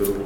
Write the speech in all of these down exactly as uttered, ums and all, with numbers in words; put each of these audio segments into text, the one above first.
ونستغفره.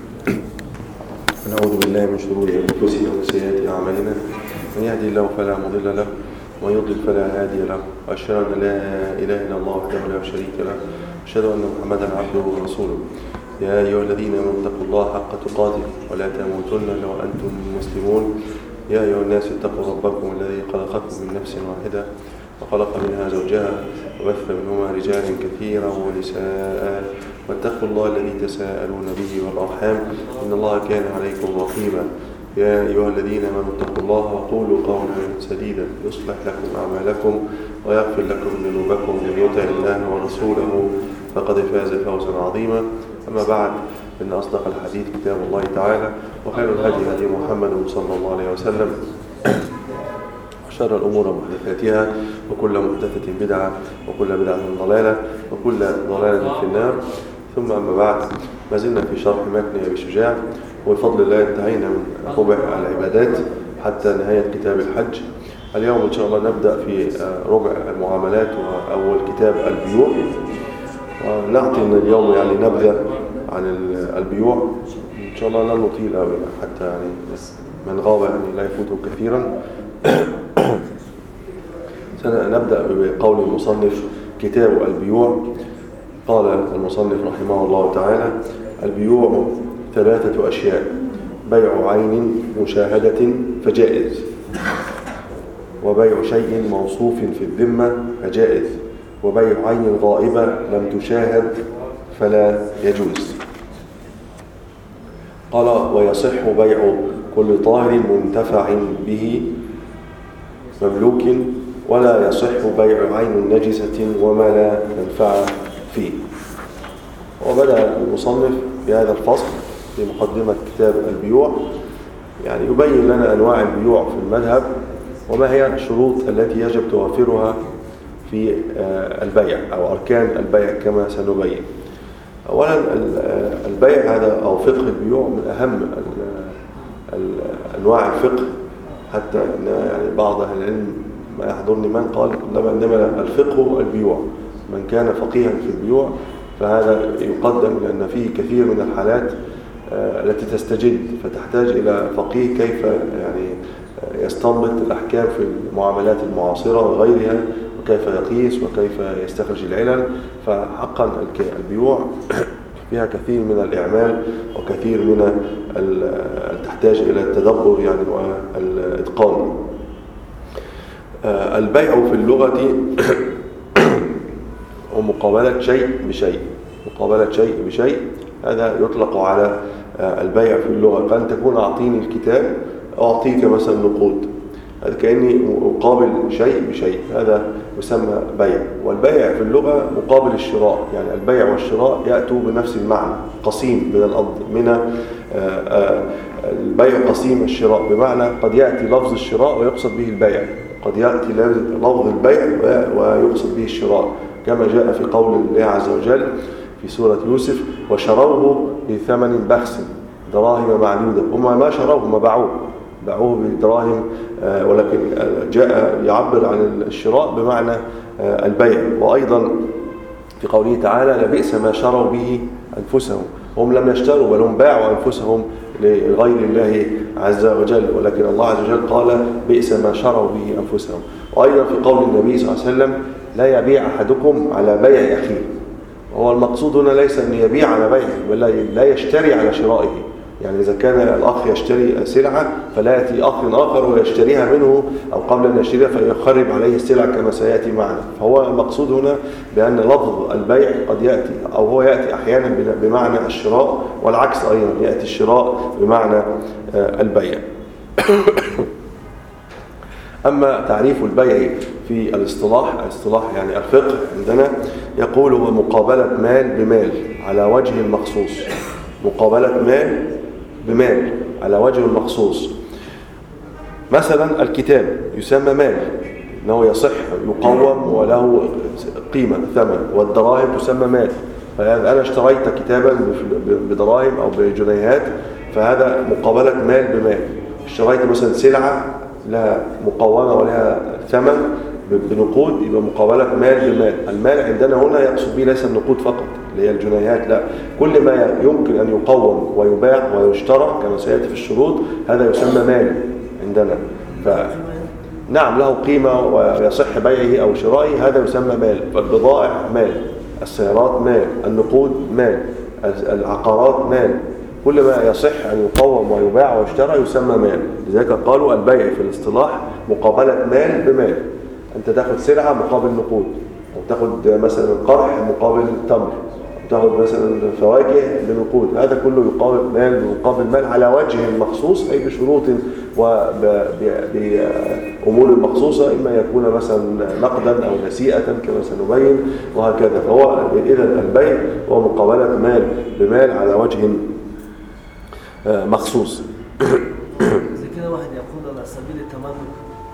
ونعوذ بالله من شرور أنفسنا وسيئات أعمالنا، من يهدي الله فلا مضل له ومن يضلل فلا هادي له، وأشهد أن لا إله إلا الله وحده لا شريك له، وأشهد أن محمدا عبده ورسوله. يا أيها الذين آمنوا اتقوا الله حق تقاته ولا تموتن إلا وأنتم مسلمون. يا أيها الناس اتقوا ربكم الذي خلقكم من نفس واحدة وخلق منها زوجها وبث منهما رجالا كثيرا ونساء، واتقوا الله الذي تساءلون به والأرحام إن الله كان عليكم رقيبا. يا أيها الذين آمنوا اتقوا الله وقولوا قولا سديدا يصلح لكم أعمالكم ويغفر لكم ذنوبكم، من يطع الله ورسوله فقد فاز فوزا عظيما. أما بعد، إن أصدق الحديث كتاب الله تعالى، وخير الهدي هدي محمد صلى الله عليه وسلم، وشر الأمور محدثاتها، وكل محدثة بدعة، وكل بدعة ضلالة، وكل ضلالة في النار. ثم أما بعد، ما زلنا في شرح متن أبي شجاع، وبفضل الله انتهينا من ربع العبادات حتى نهاية كتاب الحج. اليوم إن شاء الله نبدأ في ربع المعاملات وأول كتاب البيوع، ونعطي من اليوم يعني نبذة عن البيوع. إن شاء الله لا نطيل حتى يعني من غاب يعني لا يفوته كثيرا. سنبدأ بقول المصنف: كتاب البيوع. قال المصنف رحمه الله تعالى: البيوع ثلاثة أشياء: بيع عين مشاهدة فجائز، وبيع شيء موصوف في الذمة فجائز، وبيع عين غائبة لم تشاهد فلا يجوز. قال: ويصح بيع كل طاهر منتفع به مملوك، ولا يصح بيع عين نجسة وما لا ينفع فيه. وبدأ المصنف بهذا الفصل في مقدمة كتاب البيوع، يعني يبين لنا أنواع البيوع في المذهب، وما هي الشروط التي يجب توفرها في البيع أو أركان البيع كما سنبين. أولا، البيع هذا أو فقه البيوع من أهم أنواع الفقه، حتى إن يعني بعض أهل العلم ما يحضرني من قال إنما الفقه البيوع، من كان فقيها في البيوع فهذا يقدم، لأن فيه كثير من الحالات التي تستجد فتحتاج إلى فقيه كيف يعني يستنبط الأحكام في المعاملات المعاصرة وغيرها، وكيف يقيس وكيف يستخرج العلل. فحقا البيوع فيها كثير من الإعمال وكثير من تحتاج إلى التدبر يعني والإتقان. البيع في اللغة ومقابلة شيء بشيء. مقابلة شيء بشيء هذا يطلق على البيع في اللغة، كأن تكون أعطيني الكتاب أعطيك مثلا نقود، هذا كأني أقابل شيء بشيء، هذا يسمى بيع. والبيع في اللغة مقابل الشراء، يعني البيع والشراء يأتوا بنفس المعنى، قسيم من الأرض من البيع قسيم الشراء، بمعنى قد يأتي لفظ الشراء ويقصد به البيع، قد يأتي لفظ البيع ويقصد به الشراء، كما جاء في قول الله عز وجل في سورة يوسف: وشروه بثمن بخس دراهم معدودة. هم ما شروه، ما باعوه باعوه بدراهم، ولكن جاء يعبر عن الشراء بمعنى البيع. وأيضا في قوله تعالى: لبئس ما شروا به أنفسهم. هم لم يشتروا بل هم باعوا أنفسهم لغير الله عز وجل، ولكن الله عز وجل قال: بئس ما شروا به أنفسهم. وأيضا في قول النبي صلى الله عليه وسلم: لا يبيع أحدكم على بيع أخيه. وهو المقصود هنا ليس أن يبيع على بيعه، بل لا يشتري على شرائه. يعني إذا كان الأخ يشتري سلعة فلا يأتي أخ آخر ويشتريها منه أو قبل أن يشتريها فيخرب عليه السلعة كما سيأتي معنا. فهو المقصود هنا بأن لفظ البيع قد يأتي أو هو يأتي أحيانا بمعنى الشراء، والعكس أيضا يأتي الشراء بمعنى البيع. أما تعريف البيع في الاصطلاح، الاصطلاح يعني الفقه عندنا، يقول: هو مقابلة مال بمال على وجه مخصوص. مقابلة مال بمال على وجه مخصوص. مثلا الكتاب يسمى مال، إنه يصح يقوم وله قيمة ثمن، والدراهم تسمى مال. فهذا أنا اشتريت كتابا بدراهم أو بجنيهات، فهذا مقابلة مال بمال. اشتريت مثلا سلعة لها مقومة ولها ثمن بنقود، يبقى مقابلة مال بمال. المال عندنا هنا يقصد به ليس النقود فقط، اللي هي الجنيهات، لا، كل ما يمكن أن يقوم ويباع ويشترى كما سيأتي في الشروط هذا يسمى مال عندنا. ف نعم له قيمة ويصح بيعه أو شرائه، هذا يسمى مال. فالبضائع مال، السيارات مال، النقود مال، العقارات مال، كل ما يصح أن يقوم ويباع ويشترى يسمى مال. لذلك قالوا البيع في الاصطلاح مقابلة مال بمال. أنت تأخذ سلعة مقابل نقود، أو تأخذ مثلا قرح مقابل تمر، أو تأخذ مثلا فواكه بنقود، هذا كله يقابل مال مقابل مال على وجه مخصوص، أي بشروط وبأمور مخصوصة، إما يكون مثلا نقدا أو نسيئة كما سنبين وهكذا. فهو إذن البيع هو مقابلة مال بمال على وجه مخصوص. زي كده واحد يقول على سبيل التملك.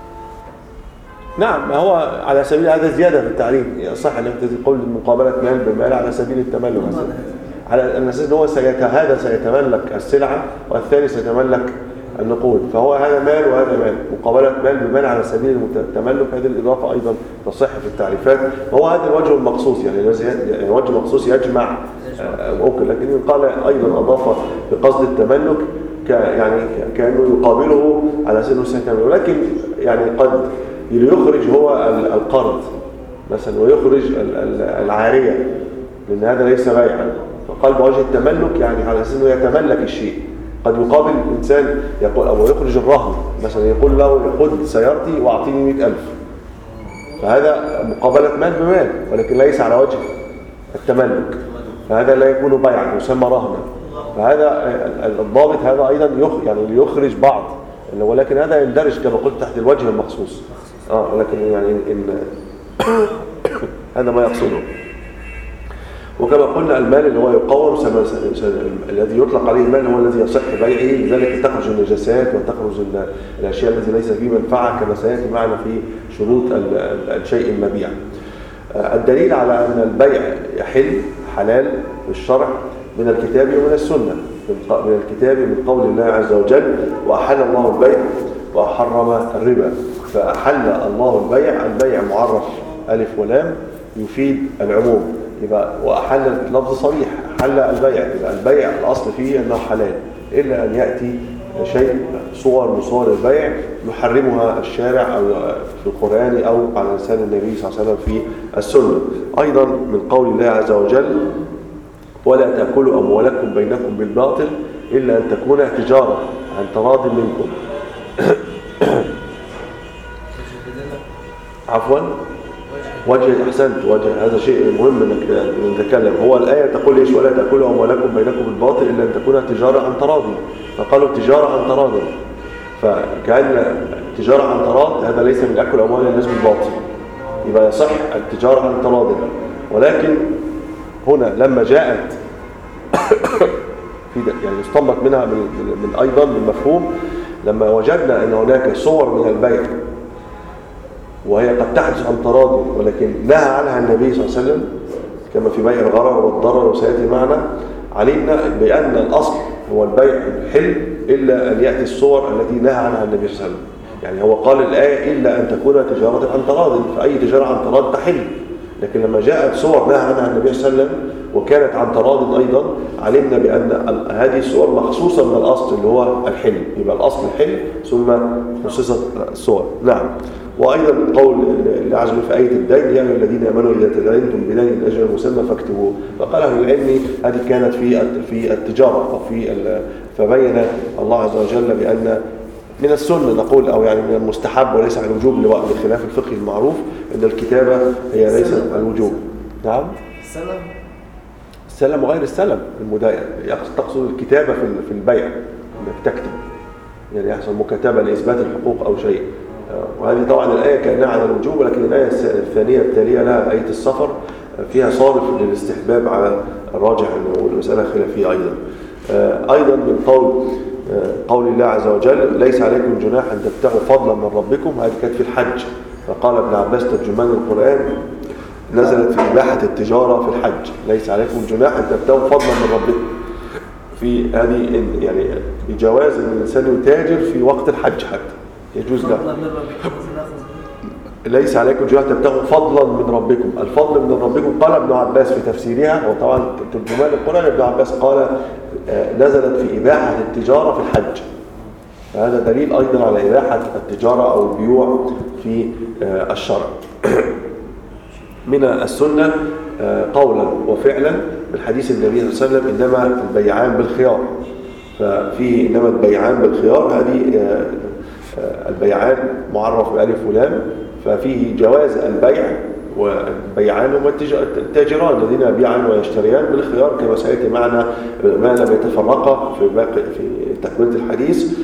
نعم، هو على سبيل هذا زيادة في التعريف، صح انك تقول مقابلة مال بمال على سبيل التملك، على أن أساس هو سيت... هذا سيتملك السلعة والثاني سيتملك النقود، فهو هذا مال وهذا مال، مقابلة مال بمال على سبيل التملك. هذه الإضافة أيضا تصح في التعريفات، وهو هذا الوجه المخصوص، يعني الوجه المخصوص يجمع ممكن، لكن قال أيضا أضاف بقصد التملك ك... يعني كأنه يقابله على سبيل التملك، ولكن يعني قد يخرج هو القرض مثلا ويخرج العارية، لأن هذا ليس بيعا، فقال بوجه التملك يعني على أساس أنه يتملك الشيء. قد يقابل الإنسان يقول أو يخرج الرهن مثلا، يقول له خذ سيارتي وأعطيني مئة ألف، فهذا مقابلة مال بمال ولكن ليس على وجه التملك، فهذا لا يكون بيعا، يسمى رهنا. فهذا الضابط هذا أيضا يخ يعني يخرج بعض، ولكن هذا يندرج كما قلت تحت الوجه المخصوص. اه ولكن يعني إن هذا ما يقصده. وكما قلنا المال اللي هو يقوم الذي يطلق عليه المال هو الذي يصح بيعه، لذلك تخرج النجاسات وتخرج الاشياء التي ليس فيه منفعه كما سياتي معنا في شروط الشيء المبيع. الدليل على ان البيع يحل حلال في الشرع من الكتاب ومن السنه. من الكتاب من قول الله عز وجل واحل الله البيع وحرم الربا. فأحل الله البيع، البيع معرف ألف ولام يفيد العموم، يبقى وأحل لفظ صريح، حل البيع، يبقى البيع الأصل فيه أنه حلال، إلا أن يأتي شيء صور من صور البيع يحرمها الشارع أو في القرآن أو على لسان النبي صلى الله عليه وسلم في السنة. أيضا من قول الله عز وجل ولا تأكلوا أموالكم بينكم بالباطل إلا أن تكون تجارة عن تراض منكم. عفوا وجه احسنت وجه هذا شيء مهم انك نتكلم. هو الايه تقول ايش؟ ولا تاكلوا اموالكم بينكم بالباطل الا ان تكون تجاره عن تراض، فقالوا تجاره عن تراض، فكأن تجاره عن تراض هذا ليس من اكل اموال الناس بالباطل، يبقى يصح التجاره عن تراض. ولكن هنا لما جاءت في يعني يستنبط منها من, من ايضا من مفهوم، لما وجدنا ان هناك صور من البيع وهي قد تحدث عن تراضي ولكن نهى عنها النبي صلى الله عليه وسلم كما في بيع الغرر والضرر وسيأتي معنا، علمنا بأن الأصل هو البيع الحل إلا أن يأتي الصور التي نهى عنها النبي صلى الله عليه وسلم. يعني هو قال الآية إلا أن تكون تجارة عن تراض، فأي تجارة عن تراض تحل، لكن لما جاءت صور نهى عنها النبي صلى الله عليه وسلم وكانت عن تراض أيضا علمنا بأن هذه الصور مخصوصة من الأصل اللي هو الحل، يبقى الأصل الحل ثم خصصت الصور. نعم. وأيضا قول اللي عزم في آية الدين يا أيها الذين آمنوا إذا تداينتم بدين أجل مسمى فاكتبوه، فقال أهل العلم هذه كانت في في التجارة أو في فبين الله عز وجل بأن من السنة نقول أو يعني من المستحب وليس على الوجوب لخلاف الفقه المعروف أن الكتابة هي ليس الوجوب. نعم. السلم السلم وغير السلم المداينة، تقصد الكتابة في البيع انك تكتب، يعني يحصل مكاتبة لإثبات الحقوق أو شيء. وهذه طبعا الآية كأنها على الوجوب، ولكن الآية الثانية التالية لها آية السفر فيها صارف للاستحباب على الراجح أنه المسألة خلافية أيضا. أيضا من قول قول الله عز وجل ليس عليكم جناح أن تبتغوا فضلا من ربكم، هذه كانت في الحج، فقال ابن عباس ترجمان القرآن نزلت في إباحة التجارة في الحج، ليس عليكم جناح أن تبتغوا فضلا من ربكم، في هذه يعني بجواز أن الإنسان يتاجر في وقت الحج حتى يجوز له. ليس عليكم جناح تبتغوا فضلا من ربكم. الفضل من ربكم قال ابن عباس في تفسيرها، وطبعا ترجمان القرآن ابن عباس قال نزلت في إباحة التجارة في الحج، فهذا دليل أيضا على إباحة التجارة أو البيوع في الشرع. من السنة قولا وفعلا من حديث النبي صلى الله عليه وسلم إنما البيعان بالخيار، ففيه إنما البيعان بالخيار، هذه البيعان معرف بألف ولام، ففيه جواز البيع، والبيعان هم التاجران الذين يبيعان ويشتريان بالخيار كما سيأتي معنا ما لم يتفرقا في باقي في تكملة الحديث.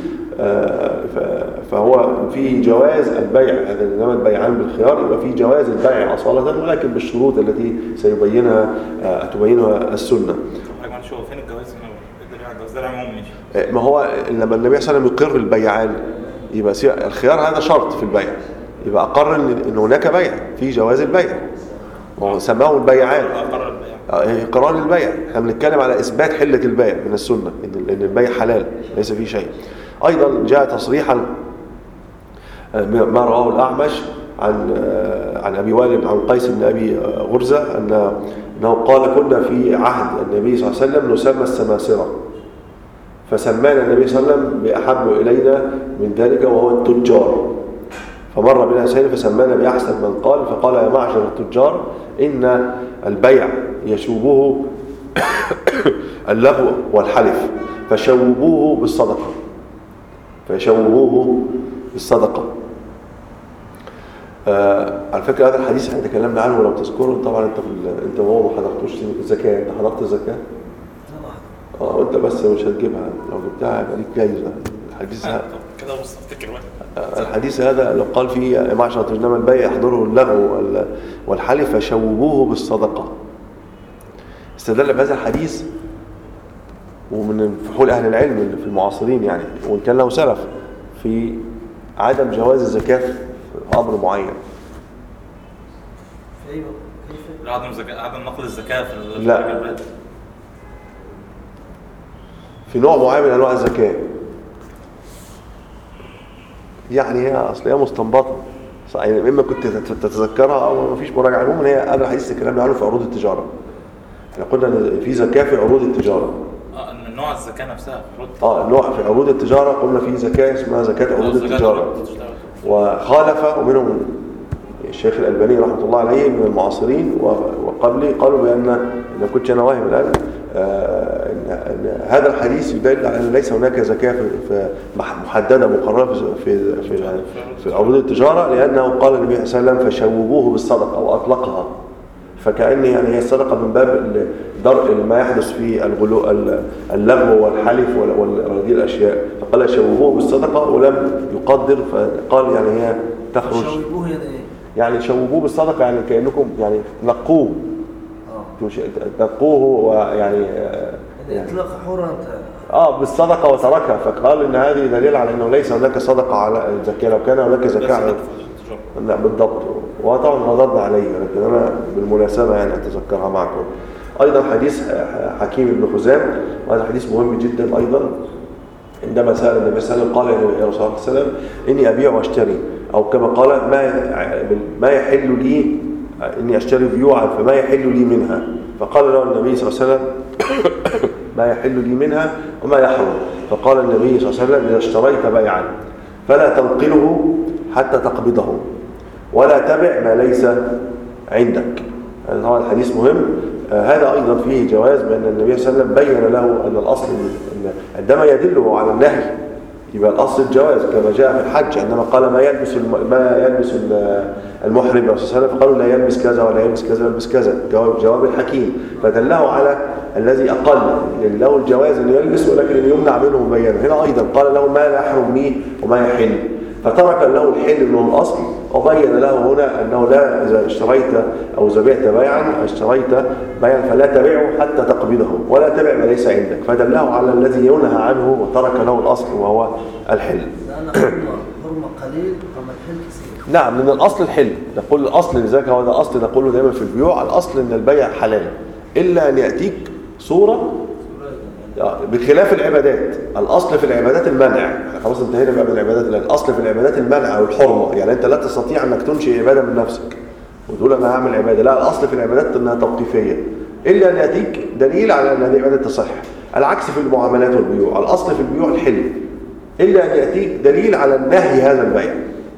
فهو فيه جواز البيع، هذا إنما البيعان بالخيار، يبقى فيه جواز البيع أصالة ولكن بالشروط التي سيبينها تبينها السنة. فين الجواز هنا؟ الجواز ده العموم ماشي. ما هو لما النبي صلى الله عليه وسلم يقر البيعان يبقى الخيار هذا شرط في البيع، يبقى أقر إن هناك بيع في جواز البيع، وسماه البيعان قرار البيع. احنا بنتكلم على إثبات حلة البيع من السنة، إن البيع حلال ليس فيه شيء. أيضا جاء تصريحا ما رواه الأعمش عن عن أبي وائل عن قيس بن أبي غرزة أن أنه قال كنا في عهد النبي صلى الله عليه وسلم نسمى السماسرة، فسمانا النبي صلى الله عليه وسلم بأحب إلينا من ذلك وهو التجار، فمر بنا سيد فسمانا بأحسن من قال، فقال يا معشر التجار إن البيع يشوبه اللغو والحلف فشوبوه بالصدقة، فشوبوه بالصدقة. آه على فكرة هذا الحديث احنا تكلمنا عنه لو تذكروا، طبعا انت في انت وهو ما حضرتوش الزكاة، انت حضرت الزكاة؟ اه وانت بس مش هتجيبها، لو جبتها هيبقى ليك جايزة. الحديث هذا كده بس افتكر آه الحديث هذا لو قال فيه معشر تجنم البيع يحضره اللغو والحلف فشوبوه بالصدقة، استدل بهذا الحديث ومن فحول أهل العلم في المعاصرين يعني، وإن كان له سلف في عدم جواز الزكاة في أمر معين. ايوه كيف؟ عدم زكاة، عدم نقل الزكاة في لا في نوع معين من أنواع الزكاة، يعني هي أصل هي مستنبطة يعني، إما كنت تتذكرها أو ما فيش مراجعة. عموما هي هذا الحديث تكلمنا عنه في عروض التجارة، احنا قلنا إن في زكاة في عروض التجارة. اه ان نوع الزكاة نفسها في عروض اه النوع في عروض التجارة قلنا في زكاة اسمها زكاة عروض التجارة، وخالف ومنهم الشيخ الألباني رحمة الله عليه من المعاصرين وقبلي قالوا بأن إن كنت أنا واهم الآن آه إن, إن هذا الحديث يدل على أن ليس هناك زكاة في محددة مقررة في في في, في عروض التجارة، لأنه قال النبي صلى الله عليه وسلم فشوبوه بالصدقة وأطلقها، فكأن يعني هي الصدقة من باب درء ما يحدث في الغلو اللغو والحلف وهذه الأشياء، فقال شوبوه بالصدقة ولم يقدر، فقال يعني هي تخرج شوبوه يعني ايه؟ يعني شوبوه بالصدقة يعني كأنكم يعني نقوه اه نقوه ويعني يعني اطلاق حرة انت اه بالصدقة وتركها، فقال ان هذه دليل على انه ليس هناك صدقة على الزكاة، لو كان هناك زكاة لا بالضبط، وطبعا رددنا عليه، لكن انا بالمناسبة يعني اتذكرها معكم. ايضا حديث حكيم بن حزام، وهذا حديث مهم جدا ايضا، عندما سأل النبي صلى الله عليه وسلم قال يا رسول الله صلى الله عليه وسلم اني ابيع واشتري، او كما قال ما ما يحل لي اني اشتري بيوعا فما يحل لي منها، فقال له النبي صلى الله عليه وسلم ما يحل لي منها وما يحرم، فقال النبي صلى الله عليه وسلم اذا اشتريت بيعا فلا تنقله حتى تقبضه ولا تبع ما ليس عندك. هذا طبعا الحديث مهم. آه هذا أيضا فيه جواز بأن النبي صلى الله عليه وسلم بين له أن الأصل عندما يدله على النهي يبقى الأصل الجواز، كما جاء في الحج عندما قال ما يلبس ما يلبس المحرم صلى الله عليه وسلم فقالوا لا يلبس كذا ولا يلبس كذا ولا يلبس كذا، جواب جواب الحكيم، فدله على الذي أقل يعني له الجواز أن يلبس ولكن أن يمنع منه مبينه. هنا أيضا قال له ما لا يحرم لي وما يحل، فترك له الحل من الأصل وبين له هنا أنه لا إذا اشتريت أو إذا بعت بيعا اشتريت بيعا فلا تبيعه حتى تقبضه ولا تبع ما ليس عندك، فدله على الذي ينهى عنه وترك له الأصل وهو الحل. لأن حرمة قليل وما الحل كثير. نعم من الأصل الحل، نقول الأصل لذلك هو ده أصل نقوله دائما في البيوع، الأصل أن البيع حلال إلا أن يأتيك صورة بخلاف العبادات. الأصل في العبادات المنع، يعني خلاص انتهينا بقى من العبادات. الأصل في العبادات المنع أو الحرمة، يعني أنت لا تستطيع أنك تنشئ عبادة من نفسك وتقول أنا هعمل عبادة. لا، الأصل في العبادات أنها توقيفية إلا أن يأتيك دليل على أن هذه عبادة تصح. العكس في المعاملات والبيوع، الأصل في البيوع الحل إلا أن يأتيك دليل على النهي هذا البيع.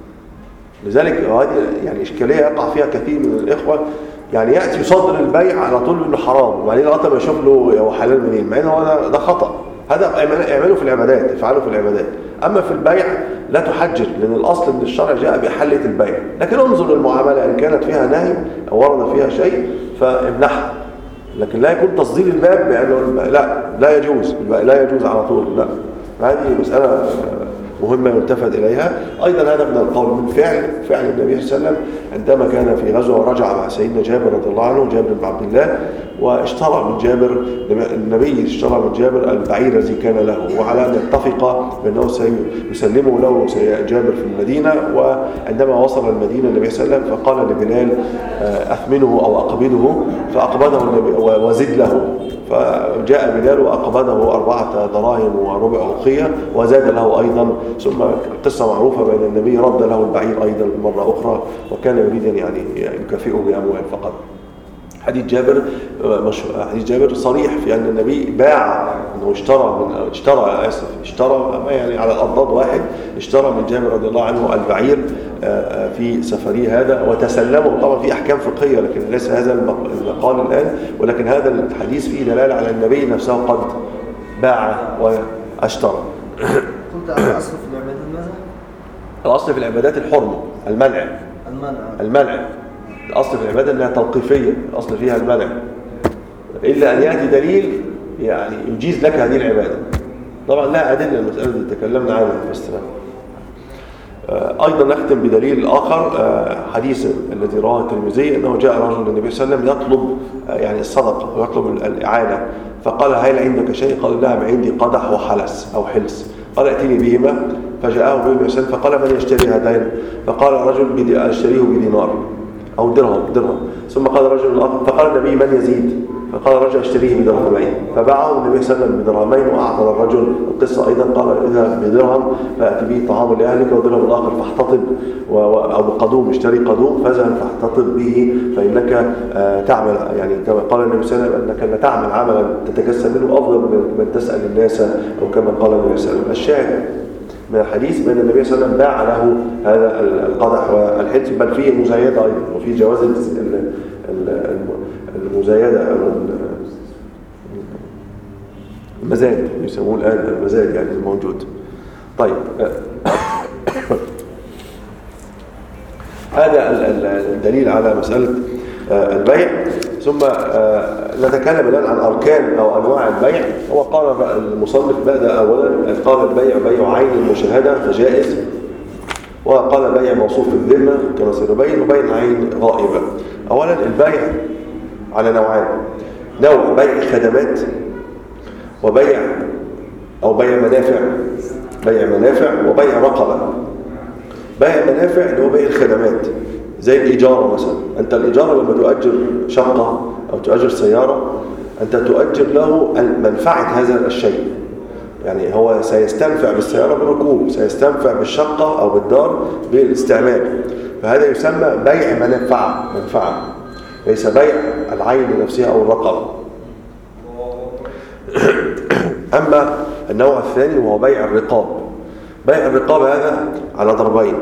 لذلك هذه يعني إشكالية يقع فيها كثير من الإخوة، يعني يأتي يصدر البيع على طول إنه حرام، وبعدين لغاية ما يشوف له هو حلال منين، مع إنه هو ده خطأ. هذا اعمله في العبادات، افعله في العبادات. أما في البيع لا تحجر، لأن الأصل إن الشرع جاء بحلة البيع. لكن انظر للمعاملة إن كانت فيها نهي أو ورد فيها شيء فامنحها، لكن لا يكون تصدير الباب بأنه لا لا يجوز، لا يجوز على طول، لا. هذه مسألة مهمة يلتفت إليها. أيضا هذا من القول من فعل فعل النبي صلى الله عليه وسلم عندما كان في غزوة ورجع مع سيدنا جابر رضي الله عنه، جابر بن عبد الله، واشترى من جابر النبي اشترى من جابر البعير الذي كان له، وعلى أن يتفق بأنه سيسلمه له جابر في المدينة. وعندما وصل المدينة النبي صلى الله عليه وسلم فقال لبلال أثمنه أو أقبضه، فأقبضه النبي وزد له، فجاء بلال وأقبضه أربعة دراهم وربع أخية وزاد له أيضا. ثم قصة معروفة بأن النبي رد له البعير أيضا مرة أخرى، وكان يريد يعني يكافئه بأموال فقط. حديث جابر حديث جابر صريح في أن النبي باع، أنه اشترى من اشترى آسف اشترى يعني على الأضداد واحد، اشترى من جابر رضي الله عنه البعير في سفريه هذا وتسلمه. طبعا في أحكام فقهية لكن ليس هذا المقال الآن، ولكن هذا الحديث فيه دلالة على النبي نفسه قد باع واشترى. كنت على الأصل في العبادات ماذا؟ الأصل في العبادات الحرمة، المنع المنع المنع الأصل في العبادة أنها توقيفية، الأصل فيها المنع إلا أن يأتي دليل يعني يجيز لك هذه العبادة. طبعا لا أدلة المسألة دي تكلمنا عنها في السلام. أيضا نختم بدليل آخر، حديث الذي رواه الترمذي أنه جاء رجل للنبي صلى الله عليه وسلم يطلب يعني الصدقة ويطلب الإعانة، فقال هل عندك شيء؟ قال نعم عندي قدح وحلس أو حلس. قال ائتني بهما، فجاءه به النبي صلى الله عليه وسلم فقال من يشتري هذين؟ فقال الرجل أشتريه بدينار أو درهم درهم. ثم قال رجل آخر فقال النبي من يزيد؟ فقال الرجل اشتريه بدرهمين، فباعه النبي صلى الله عليه وسلم بدرهمين وأعطى الرجل القصة أيضا قال اذهب بدرهم فأتي به طعام لأهلك، ودرهم الآخر فاحتطب أو بقدوم اشتري قدوم فاذهب فاحتطب به فإنك تعمل يعني كما قال النبي صلى الله عليه وسلم أنك لا تعمل عملا تتكسب منه أفضل من تسأل الناس أو كما قال النبي صلى الله عليه وسلم. الشاهد من الحديث بأن النبي صلى الله عليه وسلم باع له هذا القدح والحلس، بل فيه مزايدة أيضا وفي جواز المزايدة أو المزاد يسموه الآن المزاد يعني الموجود. طيب هذا الدليل على مسألة البيع. ثم نتكلم الآن عن أركان أو أنواع البيع. هو قال المصنف بدأ أولا قال البيع بيع عين مشاهدة فجائز، وقال بيع موصوف الذمة كما سنبين، وبيع عين غائبة. أولا البيع على نوعين، نوع بيع خدمات وبيع أو بيع منافع، بيع منافع وبيع رقبة. بيع منافع اللي هو بيع الخدمات زي الإيجار مثلا. أنت الإيجار لما تؤجر شقة أو تؤجر سيارة أنت تؤجر له منفعة هذا الشيء، يعني هو سيستنفع بالسيارة بالركوب، سيستنفع بالشقة أو بالدار بالاستعمال، فهذا يسمى بيع منفعة منفعة ليس بيع العين نفسها أو الرقبة. أما النوع الثاني وهو بيع الرقاب. بيع الرقاب هذا على ضربين،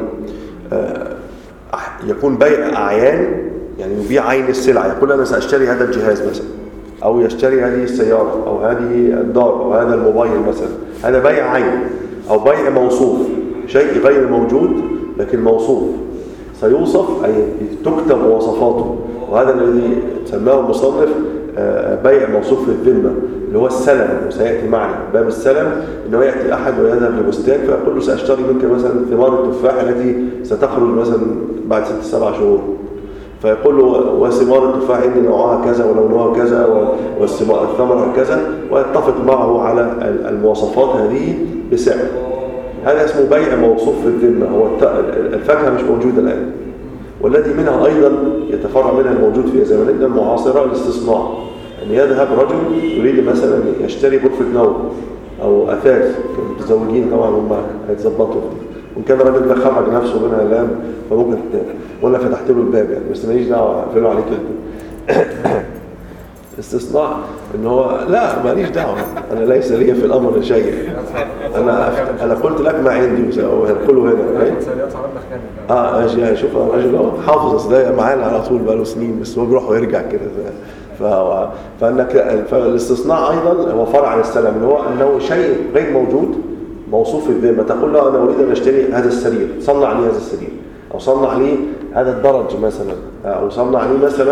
يكون بيع أعيان يعني يبيع عين السلعة، يقول أنا سأشتري هذا الجهاز مثلا، أو يشتري هذه السيارة أو هذه الدار أو هذا الموبايل مثلا، هذا بيع عين. أو بيع موصوف، شيء غير موجود لكن موصوف سيوصف أي تكتب وصفاته، وهذا الذي سماه المصنف بيع موصوف الذمة اللي هو السلم، وسيأتي معنا باب السلم إنه يأتي أحد ويذهب لبستان فيقول له سأشتري منك مثلا ثمار التفاح التي ستخرج مثلا بعد ست سبع شهور، فيقول له وثمار التفاح عندي نوعها كذا ولونها كذا والثمرة كذا، ويتفق معه على المواصفات هذه بسعر. هذا اسمه بيع موصوف في الذمة. هو الفاكهة مش موجودة الآن، والذي منها أيضا يتفرع منها الموجود في زماننا المعاصرة الاستصناع. أن يذهب رجل يريد مثلا يشتري غرفة نوم أو أثاث، متزوجين طبعا هم هيتظبطوا، وإن كان الراجل ده خرج نفسه منها الآن فممكن وأنا فتحت له الباب يعني، بس ماليش دعوة أقفله عليك أنت. استصناع ان هو لا ماليش دعوه، انا ليس لي في الامر شيء، انا انا قلت لك ما عندي وهنقوله هنا. اه ماشي، شوف الراجل هو حافظ، اصل ده معانا على طول بقاله سنين، بس هو بيروح ويرجع كده. فهو فانك فالاستصناع ايضا هو فرع عن السلام، اللي هو انه شيء غير موجود موصوف في الذمه، تقول له انا اريد ان اشتري هذا السرير، صنع لي هذا السرير، او صنع لي هذا الدرج مثلا، او صنع لي مثلا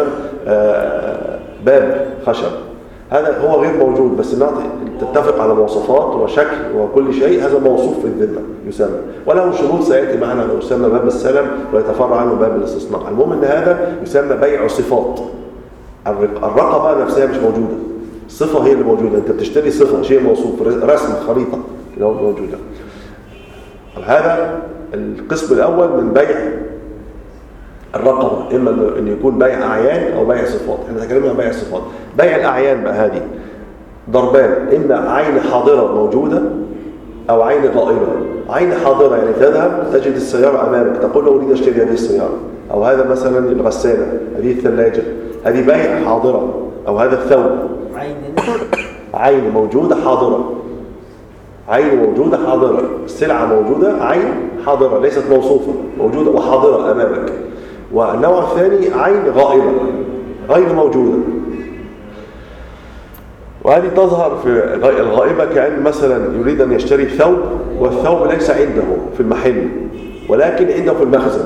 باب خشب. هذا هو غير موجود، بس تتفق على مواصفات وشكل وكل شيء، هذا موصوف في الذمه يسمى، وله شروط سياتي معنا، يسمى باب السلم ويتفرع عنه باب الاستصناع. المهم ان هذا يسمى بيع صفات. الرقبه نفسها مش موجوده، الصفه هي اللي موجوده، انت بتشتري صفه، شيء موصوف، رسم خريطه اللي هو موجوده. هذا القسم الاول من بيع الرقبه، اما ان يكون بيع اعيان او بيع صفات. احنا تكلمنا عن بيع الصفات. بيع الاعيان بقى هذه ضربان، اما عين حاضره موجوده او عين غائبه. عين حاضره يعني تذهب تجد السياره امامك، تقول له اريد اشتري هذه السياره، او هذا مثلا الغساله، هذه الثلاجه، هذه بيع حاضره، او هذا الثوب. عين عين موجوده حاضره، عين موجوده حاضره، السلعه موجوده، عين حاضره ليست موصوفه، موجوده وحاضره امامك. والنوع الثاني عين غائبة غير موجودة، وهذه تظهر في الغائبة كأن مثلا يريد أن يشتري ثوب، والثوب ليس عنده في المحل ولكن عنده في المخزن،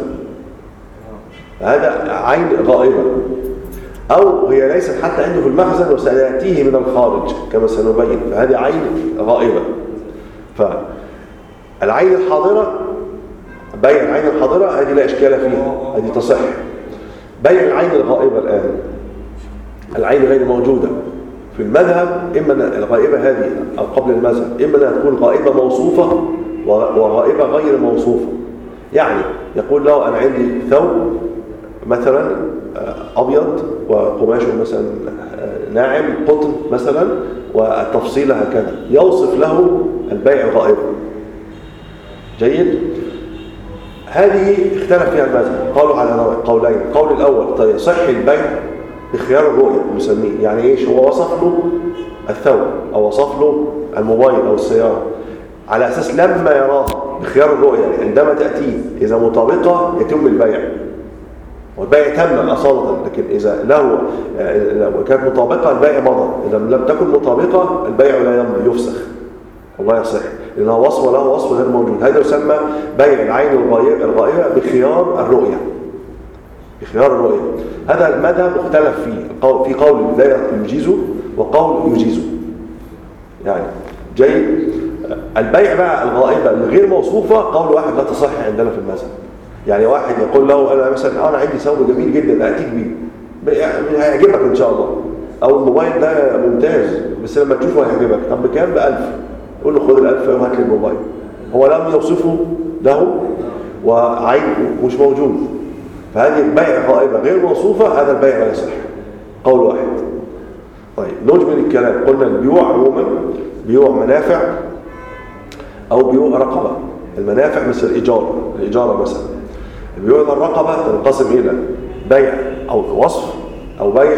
هذا عين غائبة. أو هي ليست حتى عنده في المخزن وسيأتيه من الخارج كما سنبين، فهذه عين غائبة. فالعين الحاضرة، بيع العين الحاضرة هذه لا إشكال فيها، هذه تصح. بيع العين الغائبة الآن، العين غير موجودة في المذهب، إما الغائبة هذه أو قبل المذهب إما أنها تكون غائبة موصوفة وغائبة غير موصوفة. يعني يقول له أنا عندي ثوب مثلا أبيض وقماشه مثلا ناعم قطن مثلا والتفصيل هكذا، يوصف له البيع الغائبة. جيد. هذه اختلف فيها المذهب، قالوا على قولين. القول الأول طيب يصح البيع بخيار الرؤية نسميه، يعني ايش؟ هو وصف له الثوب أو وصف له الموبايل أو السيارة على أساس لما يراه بخيار الرؤية عندما تأتيه إذا مطابقة يتم البيع، والبيع تم أصالة. لكن إذا له لو كانت مطابقة البيع مضى، إذا لم تكن مطابقة البيع لا يمضي، يفسخ والله يصح، لأنه وصف وله وصف غير موجود. هذا يسمى بيع العين الغائبة بخيار الرؤية، بخيار الرؤية. هذا المذهب اختلف فيه، في قول لا يجيزه وقول يجيزه. يعني جيد. البيع بقى الغائبة الغير موصوفة قول واحد لا تصح عندنا في المذهب. يعني واحد يقول له أنا مثلا أنا عندي ثوب جميل جدا أتيك بيه، هيعجبك إن شاء الله، أو الموبايل ده ممتاز بس لما تشوفه هيعجبك، طب بكام؟ بألف. يقول له خد الألف وهات لي الموبايل. هو لم يوصفه له وعين مش موجود، فهذه البيع غائبة غير موصوفة، هذا البيع لا يصح. قول واحد. طيب نجمل الكلام. قلنا البيوع عموما بيوع منافع أو بيوع رقبة. المنافع مثل الإيجار، الإيجارة مثلا. البيوع الرقبة تنقسم إلى بيع أو وصف أو بيع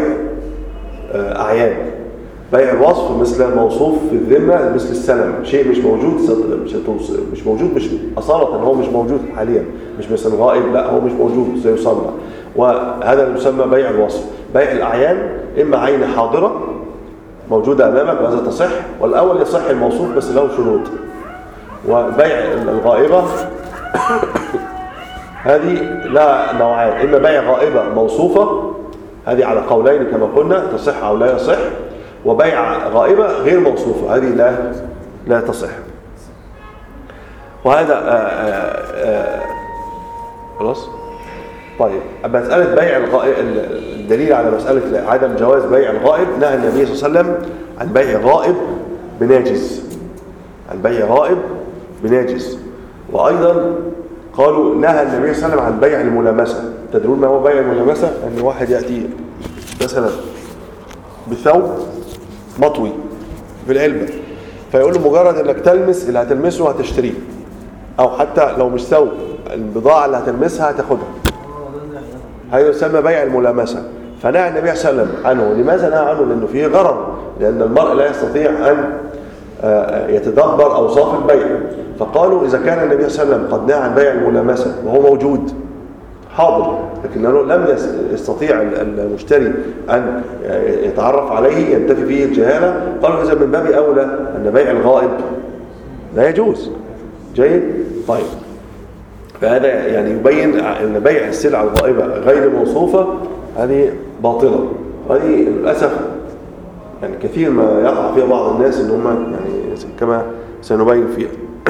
أعيان. بيع الوصف مثل موصوف في الذمة، مثل السلم، شيء مش موجود مش مش موجود مش أصالة، هو مش موجود حاليا، مش مثل غائب، لا هو مش موجود سيصنع، وهذا يسمى بيع الوصف. بيع الأعيان إما عين حاضرة موجودة أمامك وهذا تصح، والأول يصح الموصوف بس له شروط. وبيع الغائبة هذه لا نوعان، إما بيع غائبة موصوفة، هذه على قولين كما قلنا تصح أو لا يصح، وبيع غائبة غير موصوفة هذه لا لا تصح. وهذا خلاص. طيب مسألة بيع الغائب، الدليل على مسألة عدم جواز بيع الغائب، نهى النبي صلى الله عليه وسلم عن بيع غائب بناجز، عن بيع غائب بناجز. وأيضا قالوا نهى النبي صلى الله عليه وسلم عن بيع الملامسة. تدرون ما هو بيع الملامسة؟ أن واحد يأتي مثلا بثوب مطوي في العلبة، فيقول له مجرد انك تلمس اللي هتلمسه هتشتريه، او حتى لو مش ثوب البضاعة اللي هتلمسها هتاخدها. هذا يسمى بيع الملامسة. فنهى النبي صلى الله عليه وسلم عنه. لماذا نهى عنه؟ لأنه فيه غرر، لأن المرء لا يستطيع أن يتدبر أوصاف البيع. فقالوا إذا كان النبي صلى الله عليه وسلم قد نهى عن بيع الملامسة وهو موجود حاضر، لكنه لم يستطيع المشتري أن يتعرف عليه ينتفي فيه الجهالة، قالوا إذا من باب أولى أن بيع الغائب لا يجوز. جيد؟ طيب، فهذا يعني يبين أن بيع السلعة الغائبة غير موصوفة هذه باطلة. هذه للأسف يعني كثير ما يقع فيها بعض الناس إن هم يعني كما سنبين فيها.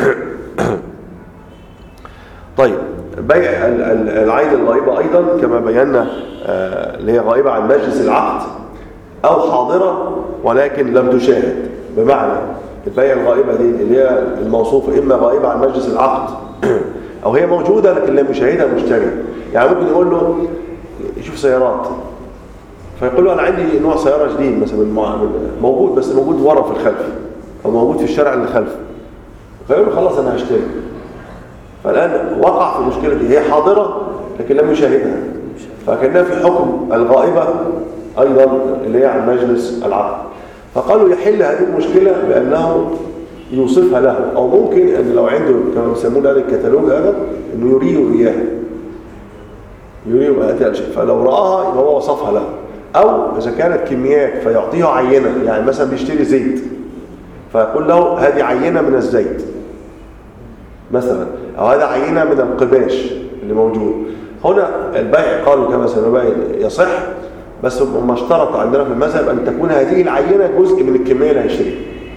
طيب، بيع العين الغائبة أيضا كما بينا اللي هي غائبة عن مجلس العقد أو حاضرة ولكن لم تشاهد. بمعنى البيع الغائبة دي اللي هي الموصوفة إما غائبة عن مجلس العقد أو هي موجودة لكن لم يشاهدها المشتري. يعني ممكن يقول له يشوف سيارات، فيقول له أنا عندي نوع سيارة جديد مثلا موجود، بس موجود ورا في الخلف أو موجود في الشارع اللي خلف، فيقول له خلاص أنا هشتري. فالآن وقع في المشكلة دي، هي حاضرة لكن لم يشاهدها، فكأنها في حكم الغائبة أيضا اللي هي عن مجلس العقد. فقالوا يحل هذه المشكلة بأنه يوصفها له، أو ممكن أن لو عنده كما يسمون هذا الكتالوج هذا أنه يريه إياها، يريه هذه شيء، فلو رآها يبقى هو وصفها له. أو إذا كانت كميات فيعطيه عينة، يعني مثلا بيشتري زيت فيقول له هذه عينة من الزيت مثلا، أو هذا عينة من القباش اللي موجود. هنا البيع قالوا كما سنبين يصح، بس ما اشترط عندنا في المذهب أن تكون هذه العينة جزء من الكمية اللي هيشتريها.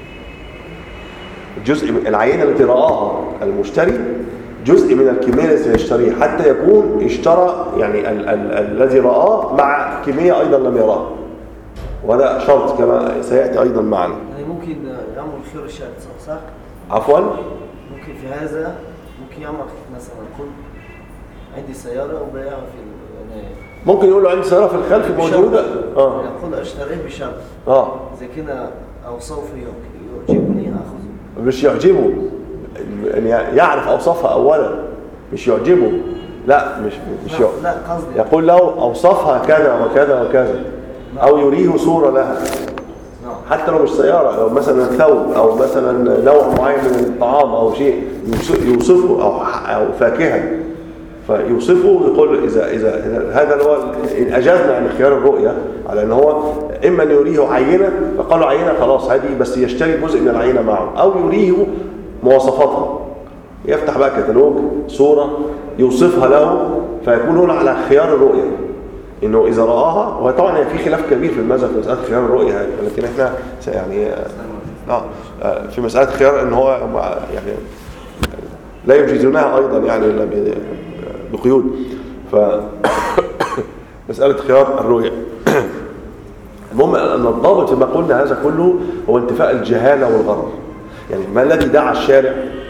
جزء من العينة التي رآها المشتري جزء من الكمية التي يشتريها، حتى يكون اشترى يعني ال ال الذي رآه مع كمية أيضا لم يراها، وهذا شرط كما سيأتي أيضا معنا. يعني ممكن يعمل خيار الشرط صح؟ صح؟ عفوا؟ ممكن في هذا ممكن يعمل مثلا يقول عندي سيارة وبيعها في يعني ممكن يقول له عندي سيارة في الخلف موجودة، اه يقول اشتريه بشرط اه زي كده أوصافه يعجبني أخذه. مش يعجبه يعني يعرف أوصافها أولا، مش يعجبه، لا مش مش لا, لا قصدي يقول له أوصافها كذا وكذا وكذا، أو يريه صورة لها حتى لو مش سيارة، لو مثلا ثوب أو مثلا نوع معين من الطعام أو شيء يوصفه، أو أو فاكهة فيوصفه ويقول إذا إذا هذا اللي هو أجازنا عن خيار الرؤية على أن هو إما أن يريه عينة، فقالوا عينة خلاص هذه بس يشتري جزء من العينة معه، أو يريه مواصفاتها، يفتح بقى كتالوج صورة يوصفها له، فيكون هنا على خيار الرؤية إنه إذا رآها. وطبعا في خلاف كبير في المذهب في مسألة خيار الرؤية هذه، لكن إحنا يعني آه في مسألة خيار إن هو يعني لا يجيزونها أيضا يعني إلا بقيود. ف مسألة خيار الرؤية. المهم أن الضابط فيما قلنا هذا كله هو انتفاء الجهالة والغرر. يعني ما الذي دعا الشارع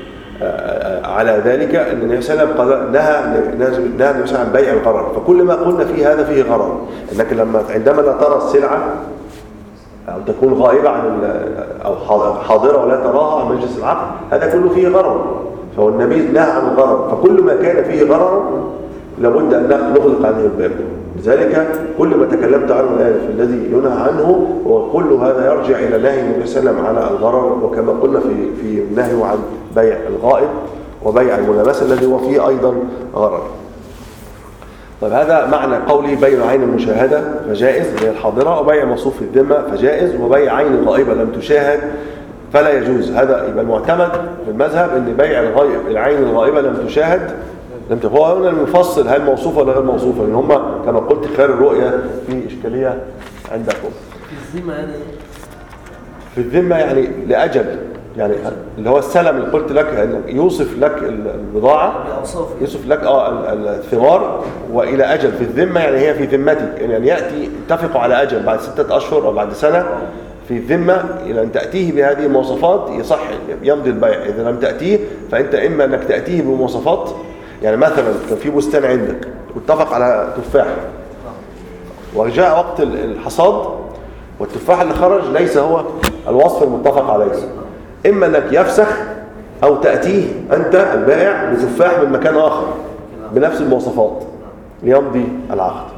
على ذلك أن النبي صلى الله عليه وسلم نهى نهى النبي عن بيع الغرر. فكل ما قلنا فيه هذا فيه غرر، انك لما عندما لا ترى السلعة أو تكون غائبة عن أو حاضرة ولا تراها عن مجلس العقد، هذا كله فيه غرر، فهو النبي نهى عن الغرر. فكل ما كان فيه غرر لابد أن نغلق عنه الباب. لذلك كل ما تكلمت عنه الآن في الذي ينهى عنه هو كل هذا يرجع إلى نهي النبي صلى الله عليه وسلم على الغرر، وكما قلنا في في النهي عن بيع الغائب وبيع الملامسة الذي هو فيه أيضا غرر. طيب هذا معنى قولي بيع عين المشاهدة فجائز اللي هي الحاضرة، وبيع موصوف في الذمة فجائز، وبيع عين غائبة لم تشاهد فلا يجوز. هذا يبقى المعتمد في المذهب ان بيع الغائب العين الغائبة لم تشاهد لم تفهم. هو هنا المفصل هل موصوفة ولا غير موصوفة، لان هم كما قلت خيار الرؤية في إشكالية عندكم. في الذمة يعني في الذمة يعني لأجل، يعني اللي هو السلم اللي قلت لك انه يوصف لك البضاعة، يوصف لك اه الثمار والى اجل في الذمة، يعني هي في ذمتك، يعني ياتي اتفقوا على اجل بعد ستة اشهر او بعد سنة في الذمة، الى ان تاتيه بهذه المواصفات يصح يمضي البيع. اذا لم تاتيه فانت اما انك تاتيه بمواصفات، يعني مثلا كان في بستان عندك واتفق على تفاح وجاء وقت الحصاد والتفاح اللي خرج ليس هو الوصف المتفق عليه، إما أنك يفسخ أو تأتيه أنت البائع بتفاح من مكان آخر بنفس المواصفات ليمضي العقد.